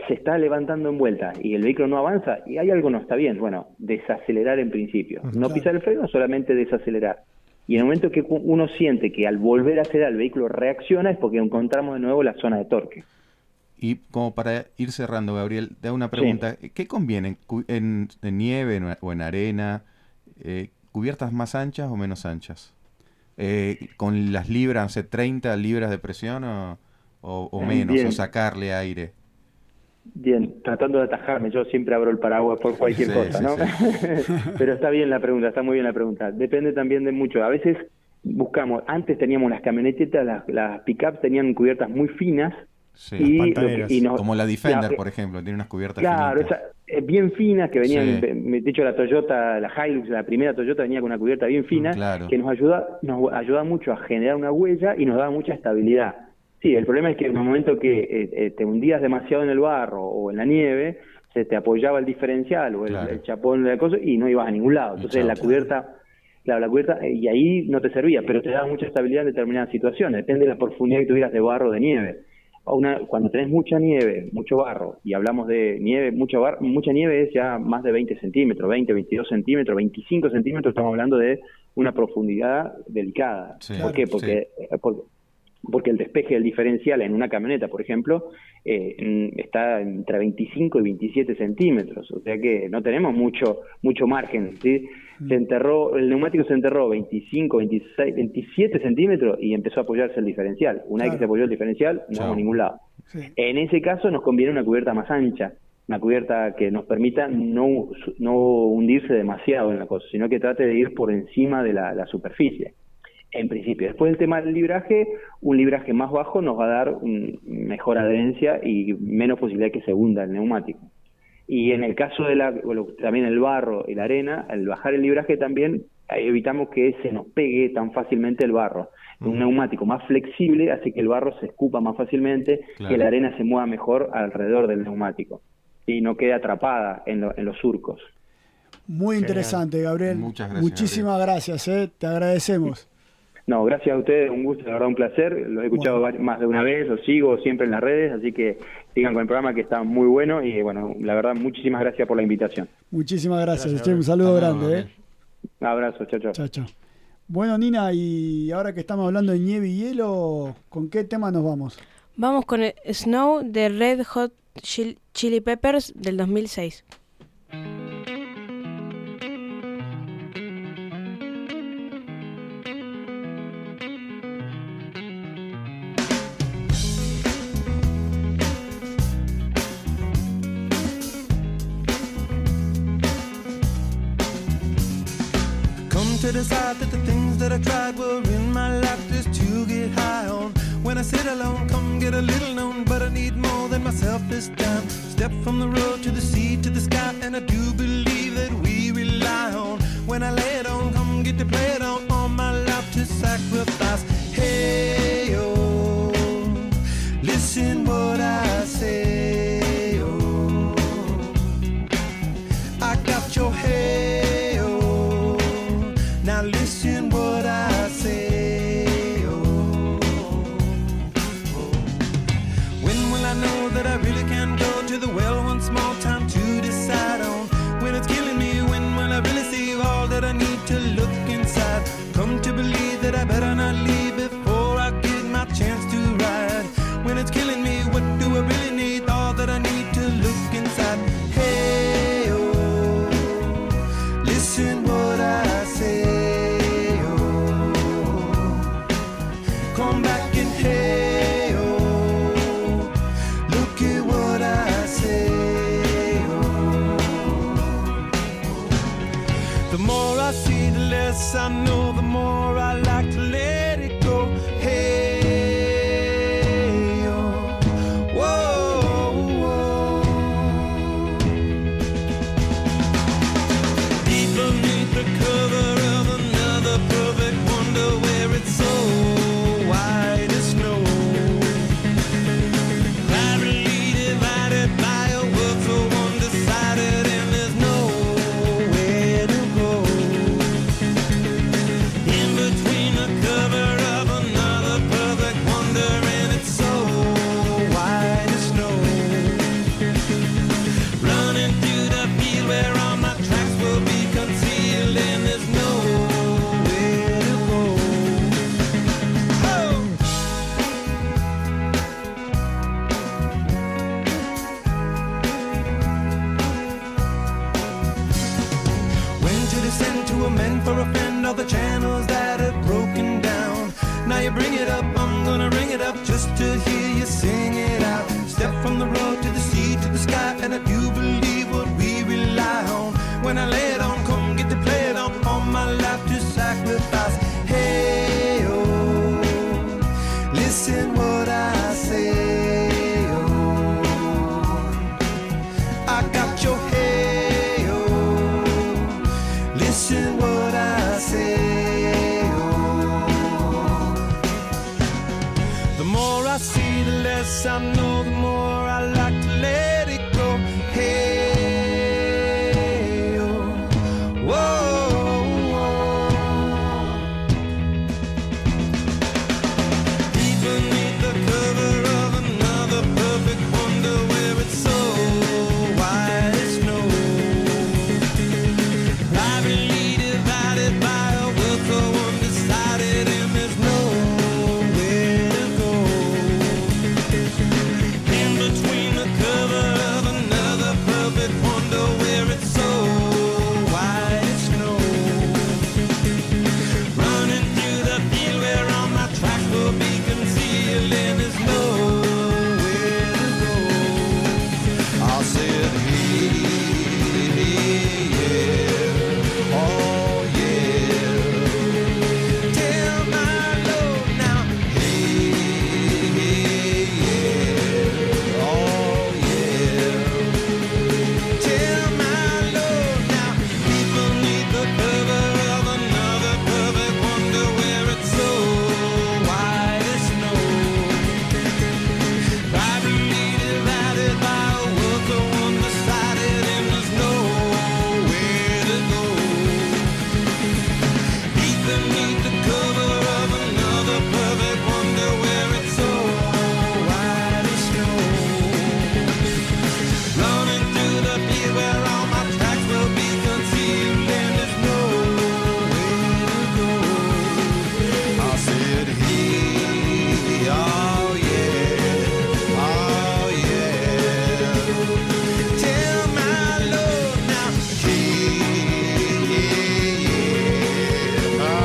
se está levantando en vuelta y el vehículo no avanza y hay algo no está bien, bueno, desacelerar en principio. No pisar el freno, solamente desacelerar. Y en el momento que uno siente que al volver a acelerar el vehículo reacciona es porque encontramos de nuevo la zona de torque. Y como para ir cerrando, Gabriel, te hago una pregunta. Sí. ¿Qué conviene? ¿En, en nieve o en arena? Eh, ¿Cubiertas más anchas o menos anchas? Eh, ¿Con las libras, no sé, treinta libras de presión o, o, o menos? Bien. ¿O sacarle aire? Bien, tratando de atajarme, yo siempre abro el paraguas por cualquier sí, cosa, sí, ¿no? Sí. Pero está bien la pregunta, está muy bien la pregunta. Depende también de mucho. A veces buscamos, antes teníamos las camionetas, las, las pick-ups tenían cubiertas muy finas. Sí, y, y nos, como la Defender, la, por ejemplo, tiene unas cubiertas claro, finitas. Esa, bien finas, que venían, sí. de hecho la Toyota, la Hilux, la primera Toyota venía con una cubierta bien fina, claro. que nos ayuda, nos ayuda mucho a generar una huella y nos da mucha estabilidad. Sí, el problema es que en el momento que eh, eh, te hundías demasiado en el barro o en la nieve, se te apoyaba el diferencial o el, claro. el chapón de la cosa y no ibas a ningún lado. Entonces chao, la cubierta, claro, la cubierta, y ahí no te servía, pero te daba mucha estabilidad en determinadas situaciones, depende de la profundidad que tuvieras de barro o de nieve. Una, cuando tenés mucha nieve, mucho barro, y hablamos de nieve, mucha, bar, mucha nieve es ya más de veinte centímetros, veinte, veintidós centímetros, veinticinco centímetros, estamos hablando de una profundidad delicada. Sí, ¿Por qué? Porque, sí. porque, porque el despeje del diferencial en una camioneta, por ejemplo, eh, está entre veinticinco y veintisiete centímetros, o sea que no tenemos mucho mucho margen, ¿sí? Se enterró, el neumático se enterró veinticinco, veintiséis, veintisiete centímetros y empezó a apoyarse el diferencial. Una claro. vez que se apoyó el diferencial, no vamos a ningún lado. Sí. En ese caso nos conviene una cubierta más ancha, una cubierta que nos permita no, no hundirse demasiado en la cosa, sino que trate de ir por encima de la, la superficie. En principio. Después del tema del libraje, un libraje más bajo nos va a dar un, mejor adherencia y menos posibilidad de que se hunda el neumático. Y en el caso de la, bueno, también el barro y la arena, al bajar el libraje también evitamos que se nos pegue tan fácilmente el barro. Uh-huh. Un neumático más flexible hace que el barro se escupa más fácilmente, claro. que la arena se mueva mejor alrededor del neumático y no quede atrapada en, lo, en los surcos. Muy interesante, Gabriel. Muchas gracias. Muchísimas Gabriel. gracias, eh. Te agradecemos. No, gracias a ustedes, un gusto, la verdad un placer, lo he escuchado bueno. más de una vez, lo sigo siempre en las redes, así que sigan con el programa que está muy bueno y bueno, la verdad muchísimas gracias por la invitación. Muchísimas gracias, gracias che, un saludo Hasta grande. Luego, eh. Un abrazo, chao, chao. Chao, chao. Bueno, Nina, y ahora que estamos hablando de nieve y hielo, ¿con qué tema nos vamos? Vamos con el Snow de Red Hot Chili Peppers del dos mil seis. To decide that the things that I tried were in my life just to get high on. When I sit alone, come get a little known, but I need more than myself this time. Step from the road to the sea to the sky, and I do believe that we rely on. When I lay it on, come get to play it on, all my life to sacrifice. Hey, oh, listen what I say, oh, I got your head. Now listen what I say, oh, oh. When will I know that I really can go to the well one small time to decide on? When it's killing me, when will I really see all that I need to look inside? Come to believe that I better not leave before I get my chance to ride. When it's killing me, what do I really need? All that I need to look inside. Hey, oh, listen what I say. Come back and hey, oh, look at what I say, oh. The more I see, the less I know, the more I like to let it go. Hey, oh, whoa, whoa. Deep beneath the cover of another perfect wonder where it's so white as snow, privately divided by a world so undecided, and there's nowhere to go. In between the And I do believe what we rely on. When I lay it on, come get to play it on. All my life to sacrifice. Hey, oh, listen what I say, oh. I got your hey, oh, listen what I say, oh. The more I see, the less I know, the more I like to let it go. Hey, oh, whoa, whoa. Deep beneath the cover of another perfect wonder where it's so white as snow. Privately divided by a will so undecided, and there's nowhere to go. In between the cover of another perfect wonder where it's so white as snow. Running through the field where all my tracks will be concealed, and there's nowhere to go. I said, hey, yeah, oh yeah. Tell my Lord now, hey, yeah, oh yeah. Tell my Lord now, deep beneath the cover of another perfect wonder where it's so white as snow. Privately divided by a world so undecided, and there's nowhere to go. Deep beneath the cover of another perfect wonder where it's so white as snow. Running through the field where all my tracks will be concealed, and there's nowhere to go. I said, hey, oh yeah, oh yeah. Tell my Lord now, hey, yeah, oh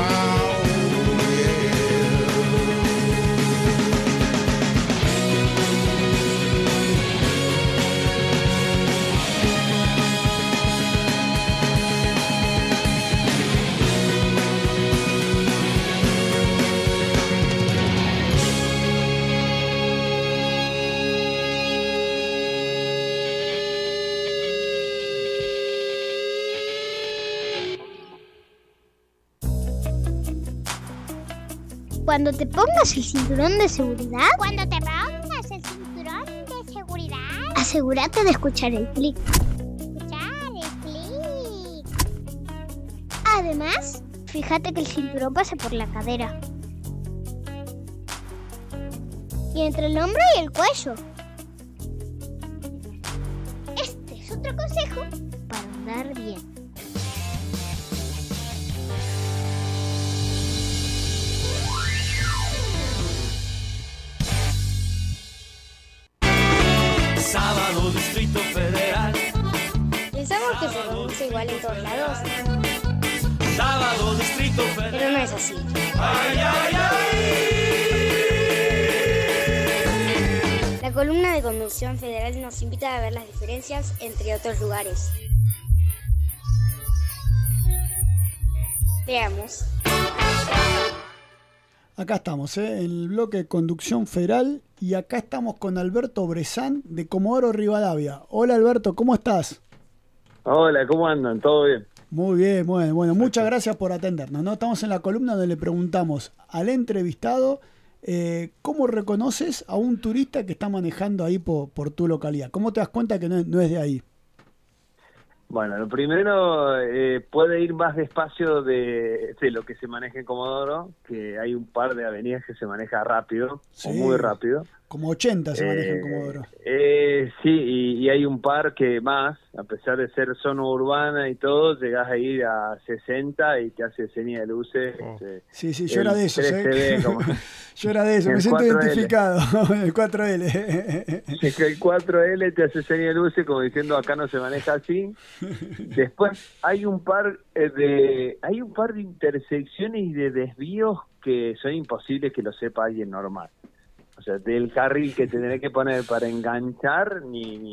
Cuando te pongas el cinturón de seguridad, cuando te pongas el cinturón de seguridad, asegúrate de escuchar el clic. Escuchar el clic. Además, fíjate que el cinturón pase por la cadera y entre el hombro y el cuello. Este es otro consejo para andar bien. Sábado, Distrito Federal. Pensamos que se pronuncia igual en todos lados, Sábado, Distrito Federal. pero no es así. Ay, ay, ay. La columna de Conducción Federal nos invita a ver las diferencias entre otros lugares. Veamos. Acá estamos, ¿eh? En el bloque de Conducción Federal, y acá estamos con Alberto Bresán de Comodoro Rivadavia. Hola Alberto, ¿cómo estás? Hola, ¿cómo andan? ¿Todo bien? Muy bien, bueno, bueno, muchas gracias por atendernos, ¿no? Estamos en la columna donde le preguntamos al entrevistado eh, ¿cómo reconoces a un turista que está manejando ahí por, por tu localidad? ¿Cómo te das cuenta que no, no es de ahí? Bueno, lo primero, eh, puede ir más despacio de, de lo que se maneja en Comodoro, que hay un par de avenidas que se maneja rápido, Sí. o muy rápido. Como ochenta se maneja en Eh, Comodoro. Eh, sí, y, y hay un par que más, a pesar de ser zona urbana y todo, llegás a ir a sesenta y te hace señal de luces. eh, Sí, sí, yo el era de esos, tres ¿eh? T V como- Yo era de eso, el me siento cuatro L. identificado. El cuatro L. Es que el cuatro L te hace señal de luces como diciendo acá no se maneja así. Después hay un par eh, de hay un par de intersecciones y de desvíos que son imposibles que lo sepa alguien normal. O sea, del carril que tendré que poner para enganchar, ni, ni el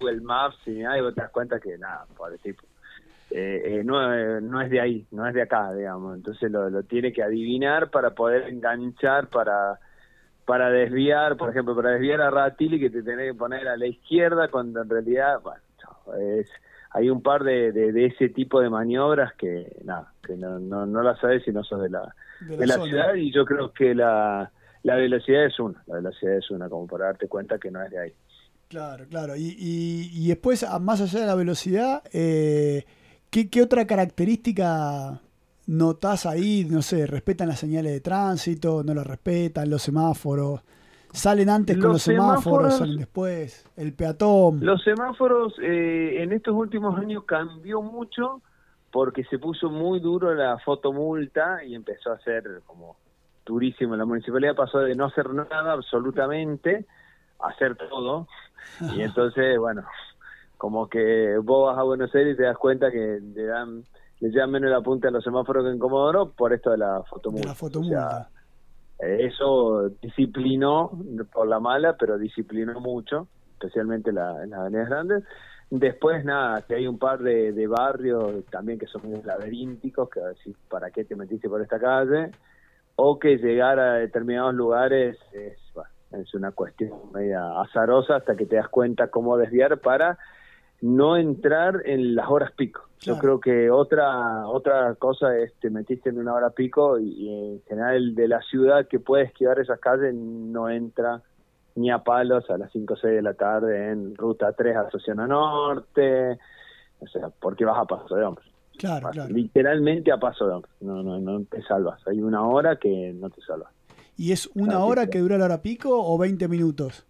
Google Maps y nada, y vos te das cuenta que nada, pobre tipo. Eh, eh, no, eh, no es de ahí, no es de acá, digamos. Entonces lo, lo tiene que adivinar para poder enganchar, para para desviar, por ejemplo, para desviar a Ratilli que te tenés que poner a la izquierda, cuando en realidad, bueno, es, hay un par de, de, de ese tipo de maniobras que nada, que no, no, no las sabes si no sos de la, de la, de la ciudad, y yo creo que la, la velocidad es una, la velocidad es una, como para darte cuenta que no es de ahí. Claro, claro. Y, y, y después, más allá de la velocidad, eh, ¿qué, ¿qué otra característica notás ahí? No sé, ¿respetan las señales de tránsito? ¿No las respetan? ¿Los semáforos? ¿Salen antes con los, los semáforos, semáforos? ¿Salen después? ¿El peatón? Los semáforos eh, en estos últimos años cambió mucho porque se puso muy duro la fotomulta y empezó a ser como durísimo. La municipalidad pasó de no hacer nada absolutamente a hacer todo. Y entonces, bueno, como que vos vas a Buenos Aires y te das cuenta que le dan le llevan menos la punta a los semáforos que en Comodoro por esto de la fotomulta. De la fotomulta. O sea, eso disciplinó por la mala, pero disciplinó mucho, especialmente la, en las avenidas grandes. Después, nada, que hay un par de, de barrios también que son muy laberínticos, que decís, ¿para qué te metiste por esta calle? O que llegar a determinados lugares es, bueno, es una cuestión media azarosa hasta que te das cuenta cómo desviar para no entrar en las horas pico. Claro. Yo creo que otra otra cosa es te metiste en una hora pico y, y en general el de la ciudad que puede esquivar esas calles no entra ni a palos a las cinco o seis de la tarde en ruta tres a Zona Norte, o sea, porque vas a paso de hombres. Claro, vas, claro. Literalmente a paso de hombres, no, no, no te salvas, hay una hora que no te salvas. ¿Y es una Así hora que... que dura la hora pico o veinte minutos?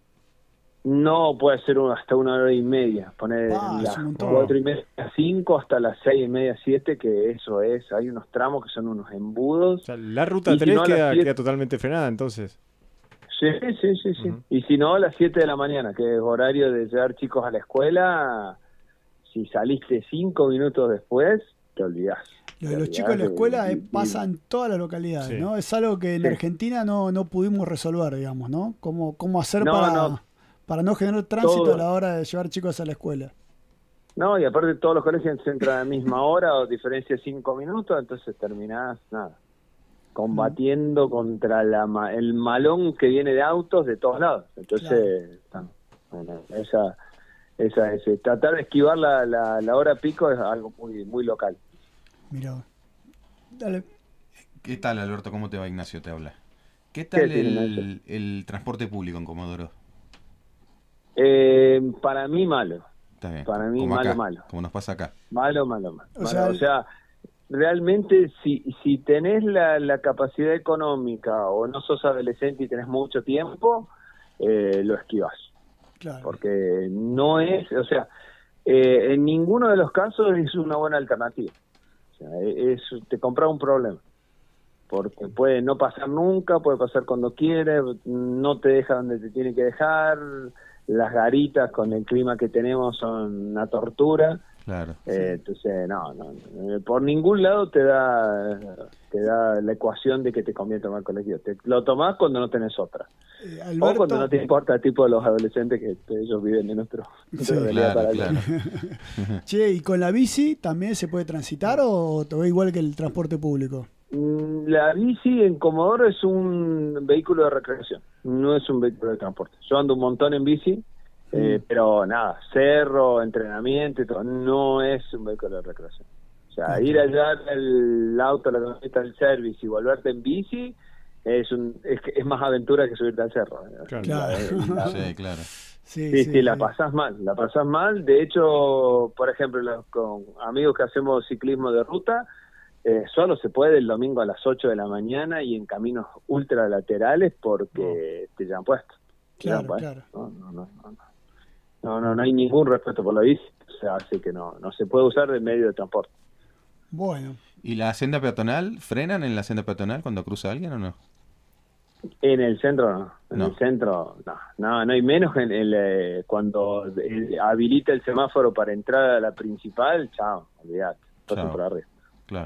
No, puede ser un, hasta una hora y media, poner ah, las cuatro y media, cinco hasta las seis y media, siete, que eso es, hay unos tramos que son unos embudos. O sea, la ruta tres si no, queda, siete... queda totalmente frenada entonces. Sí, sí, sí, sí. Uh-huh. Y si no, a las siete de la mañana, que es horario de llevar chicos a la escuela, si saliste cinco minutos después, te olvidás. Lo de los chicos en la escuela es, pasa en todas las localidades, sí. ¿no? Es algo que en sí. Argentina no, no pudimos resolver, digamos, ¿no? ¿Cómo, cómo hacer no, para... No. para no generar tránsito todo. A la hora de llevar chicos a la escuela? No, y aparte todos los colegios se entran a la misma hora o diferencia cinco minutos, entonces terminás, nada, combatiendo mm. contra la el malón que viene de autos de todos lados. Entonces, claro. bueno, esa, esa, ese, tratar de esquivar la, la, la hora pico es algo muy, muy local. Mira, dale. ¿Qué tal, Alberto? ¿Cómo te va? Ignacio te habla. ¿Qué tal ¿Qué el, el, el transporte público en Comodoro? Eh, para mí malo. Está bien. Para mí como malo, acá, malo. Como nos pasa acá. Malo, malo, malo. O sea, malo. O sea realmente si, si tenés la, la capacidad económica o no sos adolescente y tenés mucho tiempo, eh, lo esquivas. Claro. Porque no es, o sea, eh, en ninguno de los casos es una buena alternativa. O sea, es, te compras un problema. Porque puede no pasar nunca, puede pasar cuando quiere, no te deja donde te tiene que dejar, las garitas con el clima que tenemos son una tortura. Claro. Eh, entonces, no, no, no, por ningún lado te da te da la ecuación de que te conviene tomar colectivo. Te, lo tomás cuando no tenés otra. Eh, Alberto... O cuando no te importa el tipo de los adolescentes que ellos viven en nuestro, sí, nuestra claro, para claro. Che, ¿y con la bici también se puede transitar o te va igual que el transporte público? La bici en Comodoro es un vehículo de recreación, no es un vehículo de transporte. Yo ando un montón en bici, eh, pero nada, cerro, entrenamiento y todo, no es un vehículo de recreación. O sea, ir allá el auto, la camioneta del service y volverte en bici es un es, es más aventura que subirte al cerro. Claro. La, la, sí, claro. Sí, sí, sí, sí, la pasás mal, la pasás mal. De hecho, por ejemplo, los, con amigos que hacemos ciclismo de ruta, Eh, solo se puede el domingo a las ocho de la mañana y en caminos ultralaterales porque no. te llevan puesto. Claro, llevan claro. No, no, no, no, no, no, no hay ningún respeto por la bici, o sea, así que no, no se puede usar de medio de transporte. Bueno. ¿Y la senda peatonal? ¿Frenan en la senda peatonal cuando cruza alguien o no? En el centro no, en no. el centro no, no, no hay menos en el, eh, cuando el, habilita el semáforo para entrar a la principal, chao, olvidate, pasen por arriba. Claro.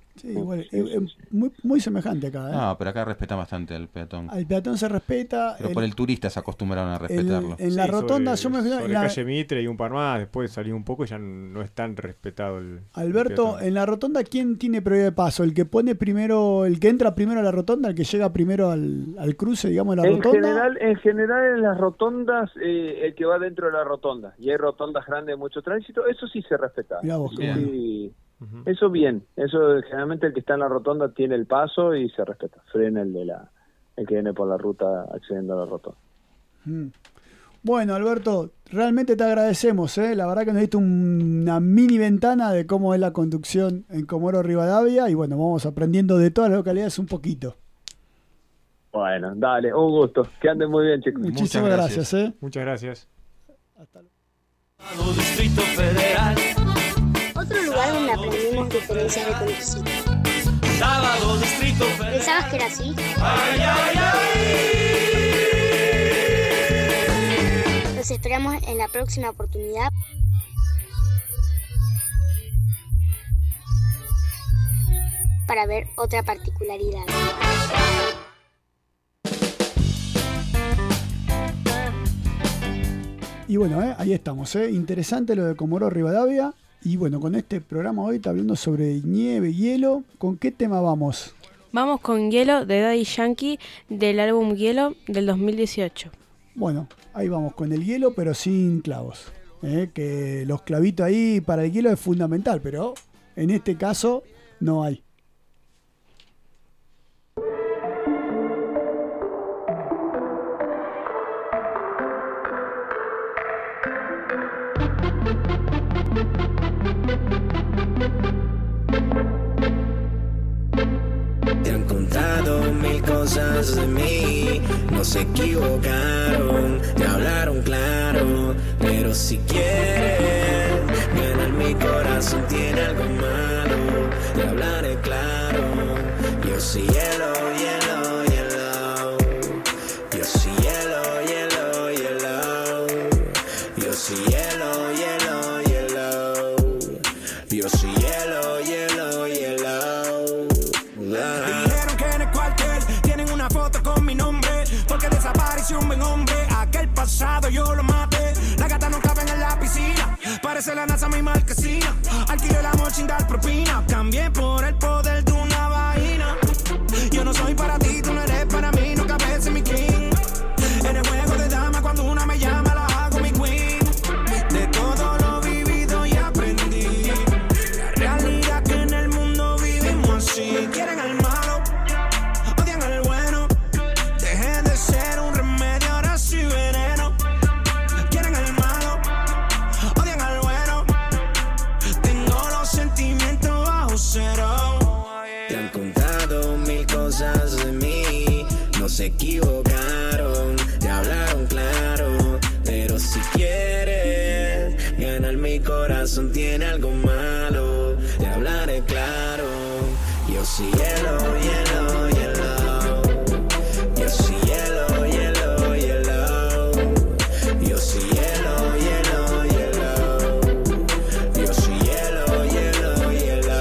Sí, igual, es, es muy, muy semejante acá. ¿eh? No, pero acá respeta bastante al peatón. Al peatón se respeta. Pero el, por el turista se acostumbraron a respetarlo. El, en la Sí, rotonda, sobre, yo me sobre la, calle Mitre y un par más, después salí un poco y ya no es tan respetado el. Alberto, el peatón. en la rotonda, ¿quién tiene prioridad de paso? ¿El que pone primero, el que entra primero a la rotonda, el que llega primero al, al cruce, digamos, de la En rotonda? general, en general en las rotondas, eh, el que va dentro de la rotonda, y hay rotondas grandes de mucho tránsito, eso sí se respeta. Mirá vos, Eso qué bueno. sí, eso bien, eso generalmente el que está en la rotonda tiene el paso y se respeta, frena el de la, el que viene por la ruta accediendo a la rotonda. Mm. Bueno, Alberto, realmente te agradecemos, ¿eh? La verdad que nos diste un- una mini ventana de cómo es la conducción en Comodoro Rivadavia y bueno, vamos aprendiendo de todas las localidades un poquito. Bueno, dale, un gusto, que anden muy bien, chicos. Muchísimas gracias, ¿eh? Muchas gracias. Distrito Federal. Otro lugar donde aprendimos diferencias de conducir. Sábado Distrito Federal. ¿Pensabas que era así? Ay, ay, ay. Los esperamos en la próxima oportunidad. Para ver otra particularidad. Y bueno, ¿eh? Ahí estamos, ¿eh? Interesante lo de Comodoro Rivadavia. Y bueno, con este programa hoy está hablando sobre nieve, hielo. ¿Con qué tema vamos? Vamos con Hielo de Daddy Yankee del álbum Hielo del dos mil dieciocho. Bueno, ahí vamos con el hielo, pero sin clavos. ¿eh? Que los clavitos ahí para el hielo es fundamental, pero en este caso no hay. Te han contado mil cosas de mí, no se equivocaron, te hablaron claro, pero si quieren ganar mi corazón tiene algo malo, te hablaré claro. Yo soy hielo, hielo, hielo. Yo soy hielo, hielo, hielo. Yo soy hielo, hielo, hielo. Yo soy hielo, hielo, hielo. Dijeron que en el cuartel tienen una foto con mi nombre, porque desapareció un buen hombre. Aquel pasado yo lo maté. La gata no caben en la piscina. Parece la NASA mi marquesina. Alquilé el amor sin dar propina. Cambié por el poder de una vaina. Yo no soy para ti, tú no eres para mí. No cabes en mi king. En el juego de dama cuando una me llama la hago mi queen. De todo lo vivido y aprendí. La realidad que en el mundo vivimos así. Quieren al malo, odian al bueno. Dejen de ser un remedio, ahora soy veneno. Quieren al malo, odian al bueno. Tengo los sentimientos bajo cero. Te han contado mil cosas de mí, no se equivocaron, te hablaron claro, pero si quieren ganar mi corazón tiene algo malo, te hablaré claro. Yo soy hielo, hielo, hielo. Yo soy hielo, hielo, hielo. Yo soy hielo, hielo, hielo. Yo soy hielo, hielo,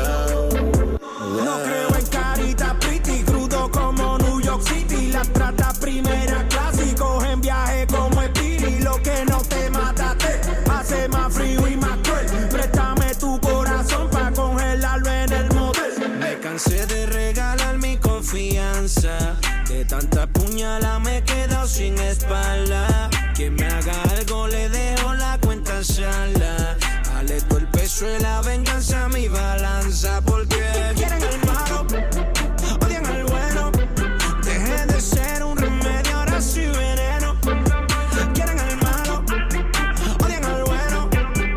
hielo. No creo en carita pretty, crudo como New York City. La trata primera clase y cogen viaje como Speedy. Lo que no te mata te hace más frío y más cruel. Préstame tu corazón pa' congelarlo en el motel. Me cansé de regalar mi confianza. De tanta puñalada me he quedado sin espalda. Quien me haga algo le dejo la cuenta sala. Dale todo el peso de la venganza a mi balanza. Porque quieren al malo, odian al bueno. Dejen de ser un remedio, ahora soy veneno. Quieren al malo, odian al bueno.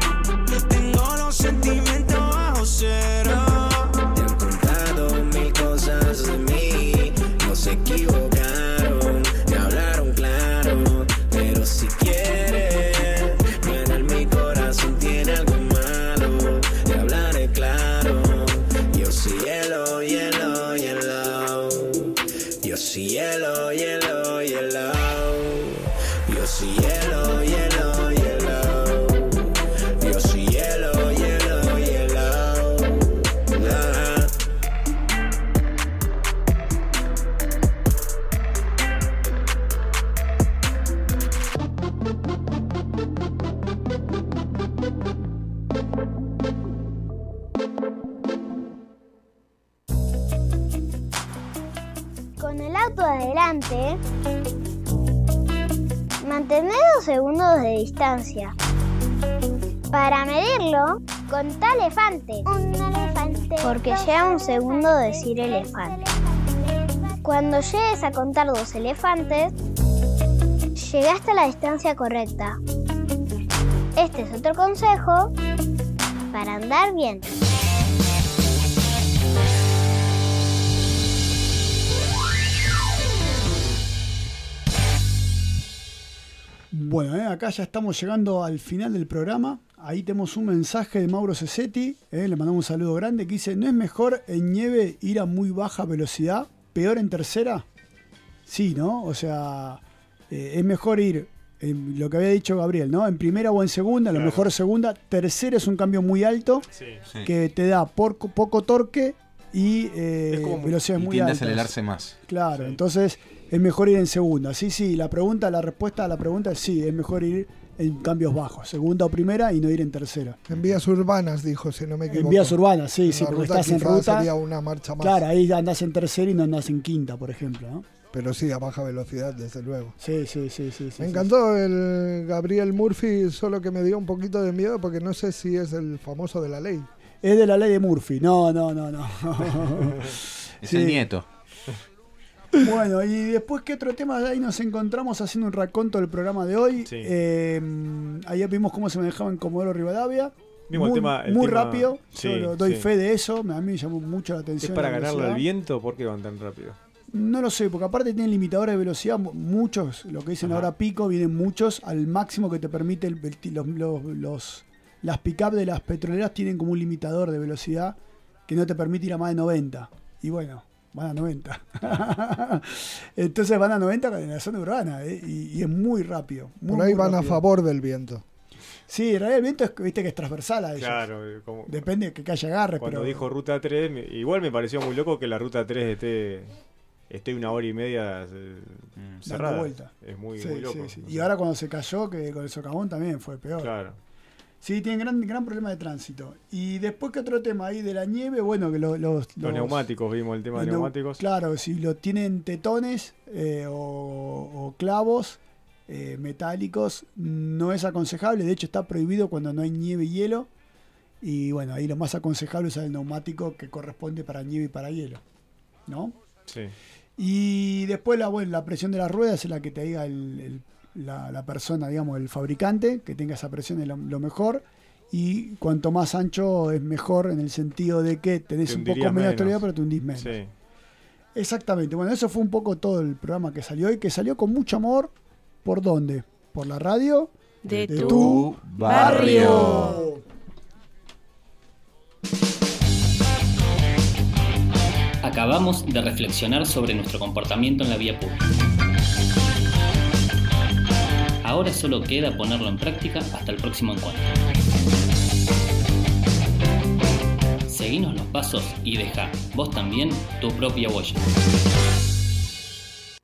Tengo los sentimientos bajo cero. te han contado mil cosas de mí, no se equivocaron, te hablaron claro, pero si quieren ganar mi corazón tiene algo malo, te hablaré claro. Yo soy hielo, hielo, hielo. Yo soy hielo, hielo, hielo. Yo soy hielo, hielo, hielo. Yo soy hielo, hielo, hielo. Ah. auto adelante, mantened dos segundos de distancia. Para medirlo, contá elefante. Un elefante. Porque lleva un segundo decir elefante. Cuando llegues a contar dos elefantes, llegaste a la distancia correcta. Este es otro consejo para andar bien. Bueno, eh, acá ya estamos llegando al final del programa. Ahí tenemos un mensaje de Mauro Cesetti, eh, le mandamos un saludo grande, que dice: ¿no es mejor en nieve ir a muy baja velocidad, peor en tercera? Sí, ¿no? O sea, eh, es mejor ir, en lo que había dicho Gabriel, ¿no? En primera o en segunda, a lo Claro. mejor segunda. Tercera es un cambio muy alto, Sí. que te da porco- poco torque y eh, Es como- velocidades Y muy tiende a altas. acelerarse más. Claro, entonces es mejor ir en segunda. Sí, sí, la pregunta, la respuesta a la pregunta es sí, es mejor ir en cambios bajos, segunda o primera, y no ir en tercera. En vías urbanas, dijo, si no me equivoco. En vías urbanas, sí, En sí, la porque ruta estás en quizás ruta. sería una marcha más. Claro, ahí andás en tercera y no andás en quinta, por ejemplo, ¿no? Pero sí, a baja velocidad, desde luego. Sí, sí, sí, sí. sí Me sí. encantó el Gabriel Murphy, solo que me dio un poquito de miedo porque no sé si es el famoso de la ley. Es de la ley de Murphy. No, no, no, no. Es Sí. el nieto. Bueno, y después, ¿qué otro tema? Ahí nos encontramos haciendo un raconto del programa de hoy. Sí. Eh, ahí vimos cómo se manejaba en Comodoro Rivadavia. Mismo el muy tema- el muy tema- rápido. sí, Yo lo doy sí. fe de eso. A mí me llamó mucho la ¿Es atención. para la ganarle velocidad. al viento? ¿Por qué van tan rápido? No lo sé, porque aparte tienen limitadores de velocidad, muchos, lo que dicen Ajá. ahora pico, vienen muchos al máximo que te permite el, el- los, los, los- las pick-up de las petroleras tienen como un limitador de velocidad que no te permite ir a más de noventa. Y bueno, van a noventa. Entonces van a noventa en la zona urbana, ¿eh? y, y es muy rápido. Muy, Por ahí muy van a rápido. favor del viento. Sí, en realidad el viento es, viste que es transversal a ellos. Claro, eh, como Depende de que calle agarre, cuando pero dijo ruta tres, me- igual me pareció muy loco que la ruta tres esté, esté una hora y media eh, dando cerrada. vuelta. Es muy, Sí, muy loco. sí, sí. no Y sé. ahora cuando se cayó, que con el socavón también fue peor. Claro. Sí, tienen gran, gran problema de tránsito. Y después, ¿qué otro tema ahí de la nieve? Bueno, que lo- los, Los, los- neumáticos, vimos el tema de los neu- neumáticos. Claro, si lo tienen tetones eh, o, o clavos eh, metálicos, no es aconsejable. De hecho, está prohibido cuando no hay nieve y hielo. Y bueno, ahí lo más aconsejable es el neumático que corresponde para nieve y para hielo, ¿no? Sí. Y después la, bueno, la presión de las ruedas es la que te diga el, el- la, la persona, digamos, el fabricante, que tenga esa presión es lo, lo mejor. Y cuanto más ancho es mejor en el sentido de que tenés Te un poco hundirías menos de menos. estabilidad, pero te hundís menos. Sí. Exactamente. Bueno, eso fue un poco todo el programa que salió hoy, que salió con mucho amor. ¿Por dónde? Por la radio De de tu tu barrio. Acabamos de reflexionar sobre nuestro comportamiento en la vía pública. Ahora solo queda ponerlo en práctica hasta el próximo encuentro. Seguinos los pasos y deja, vos también, tu propia huella.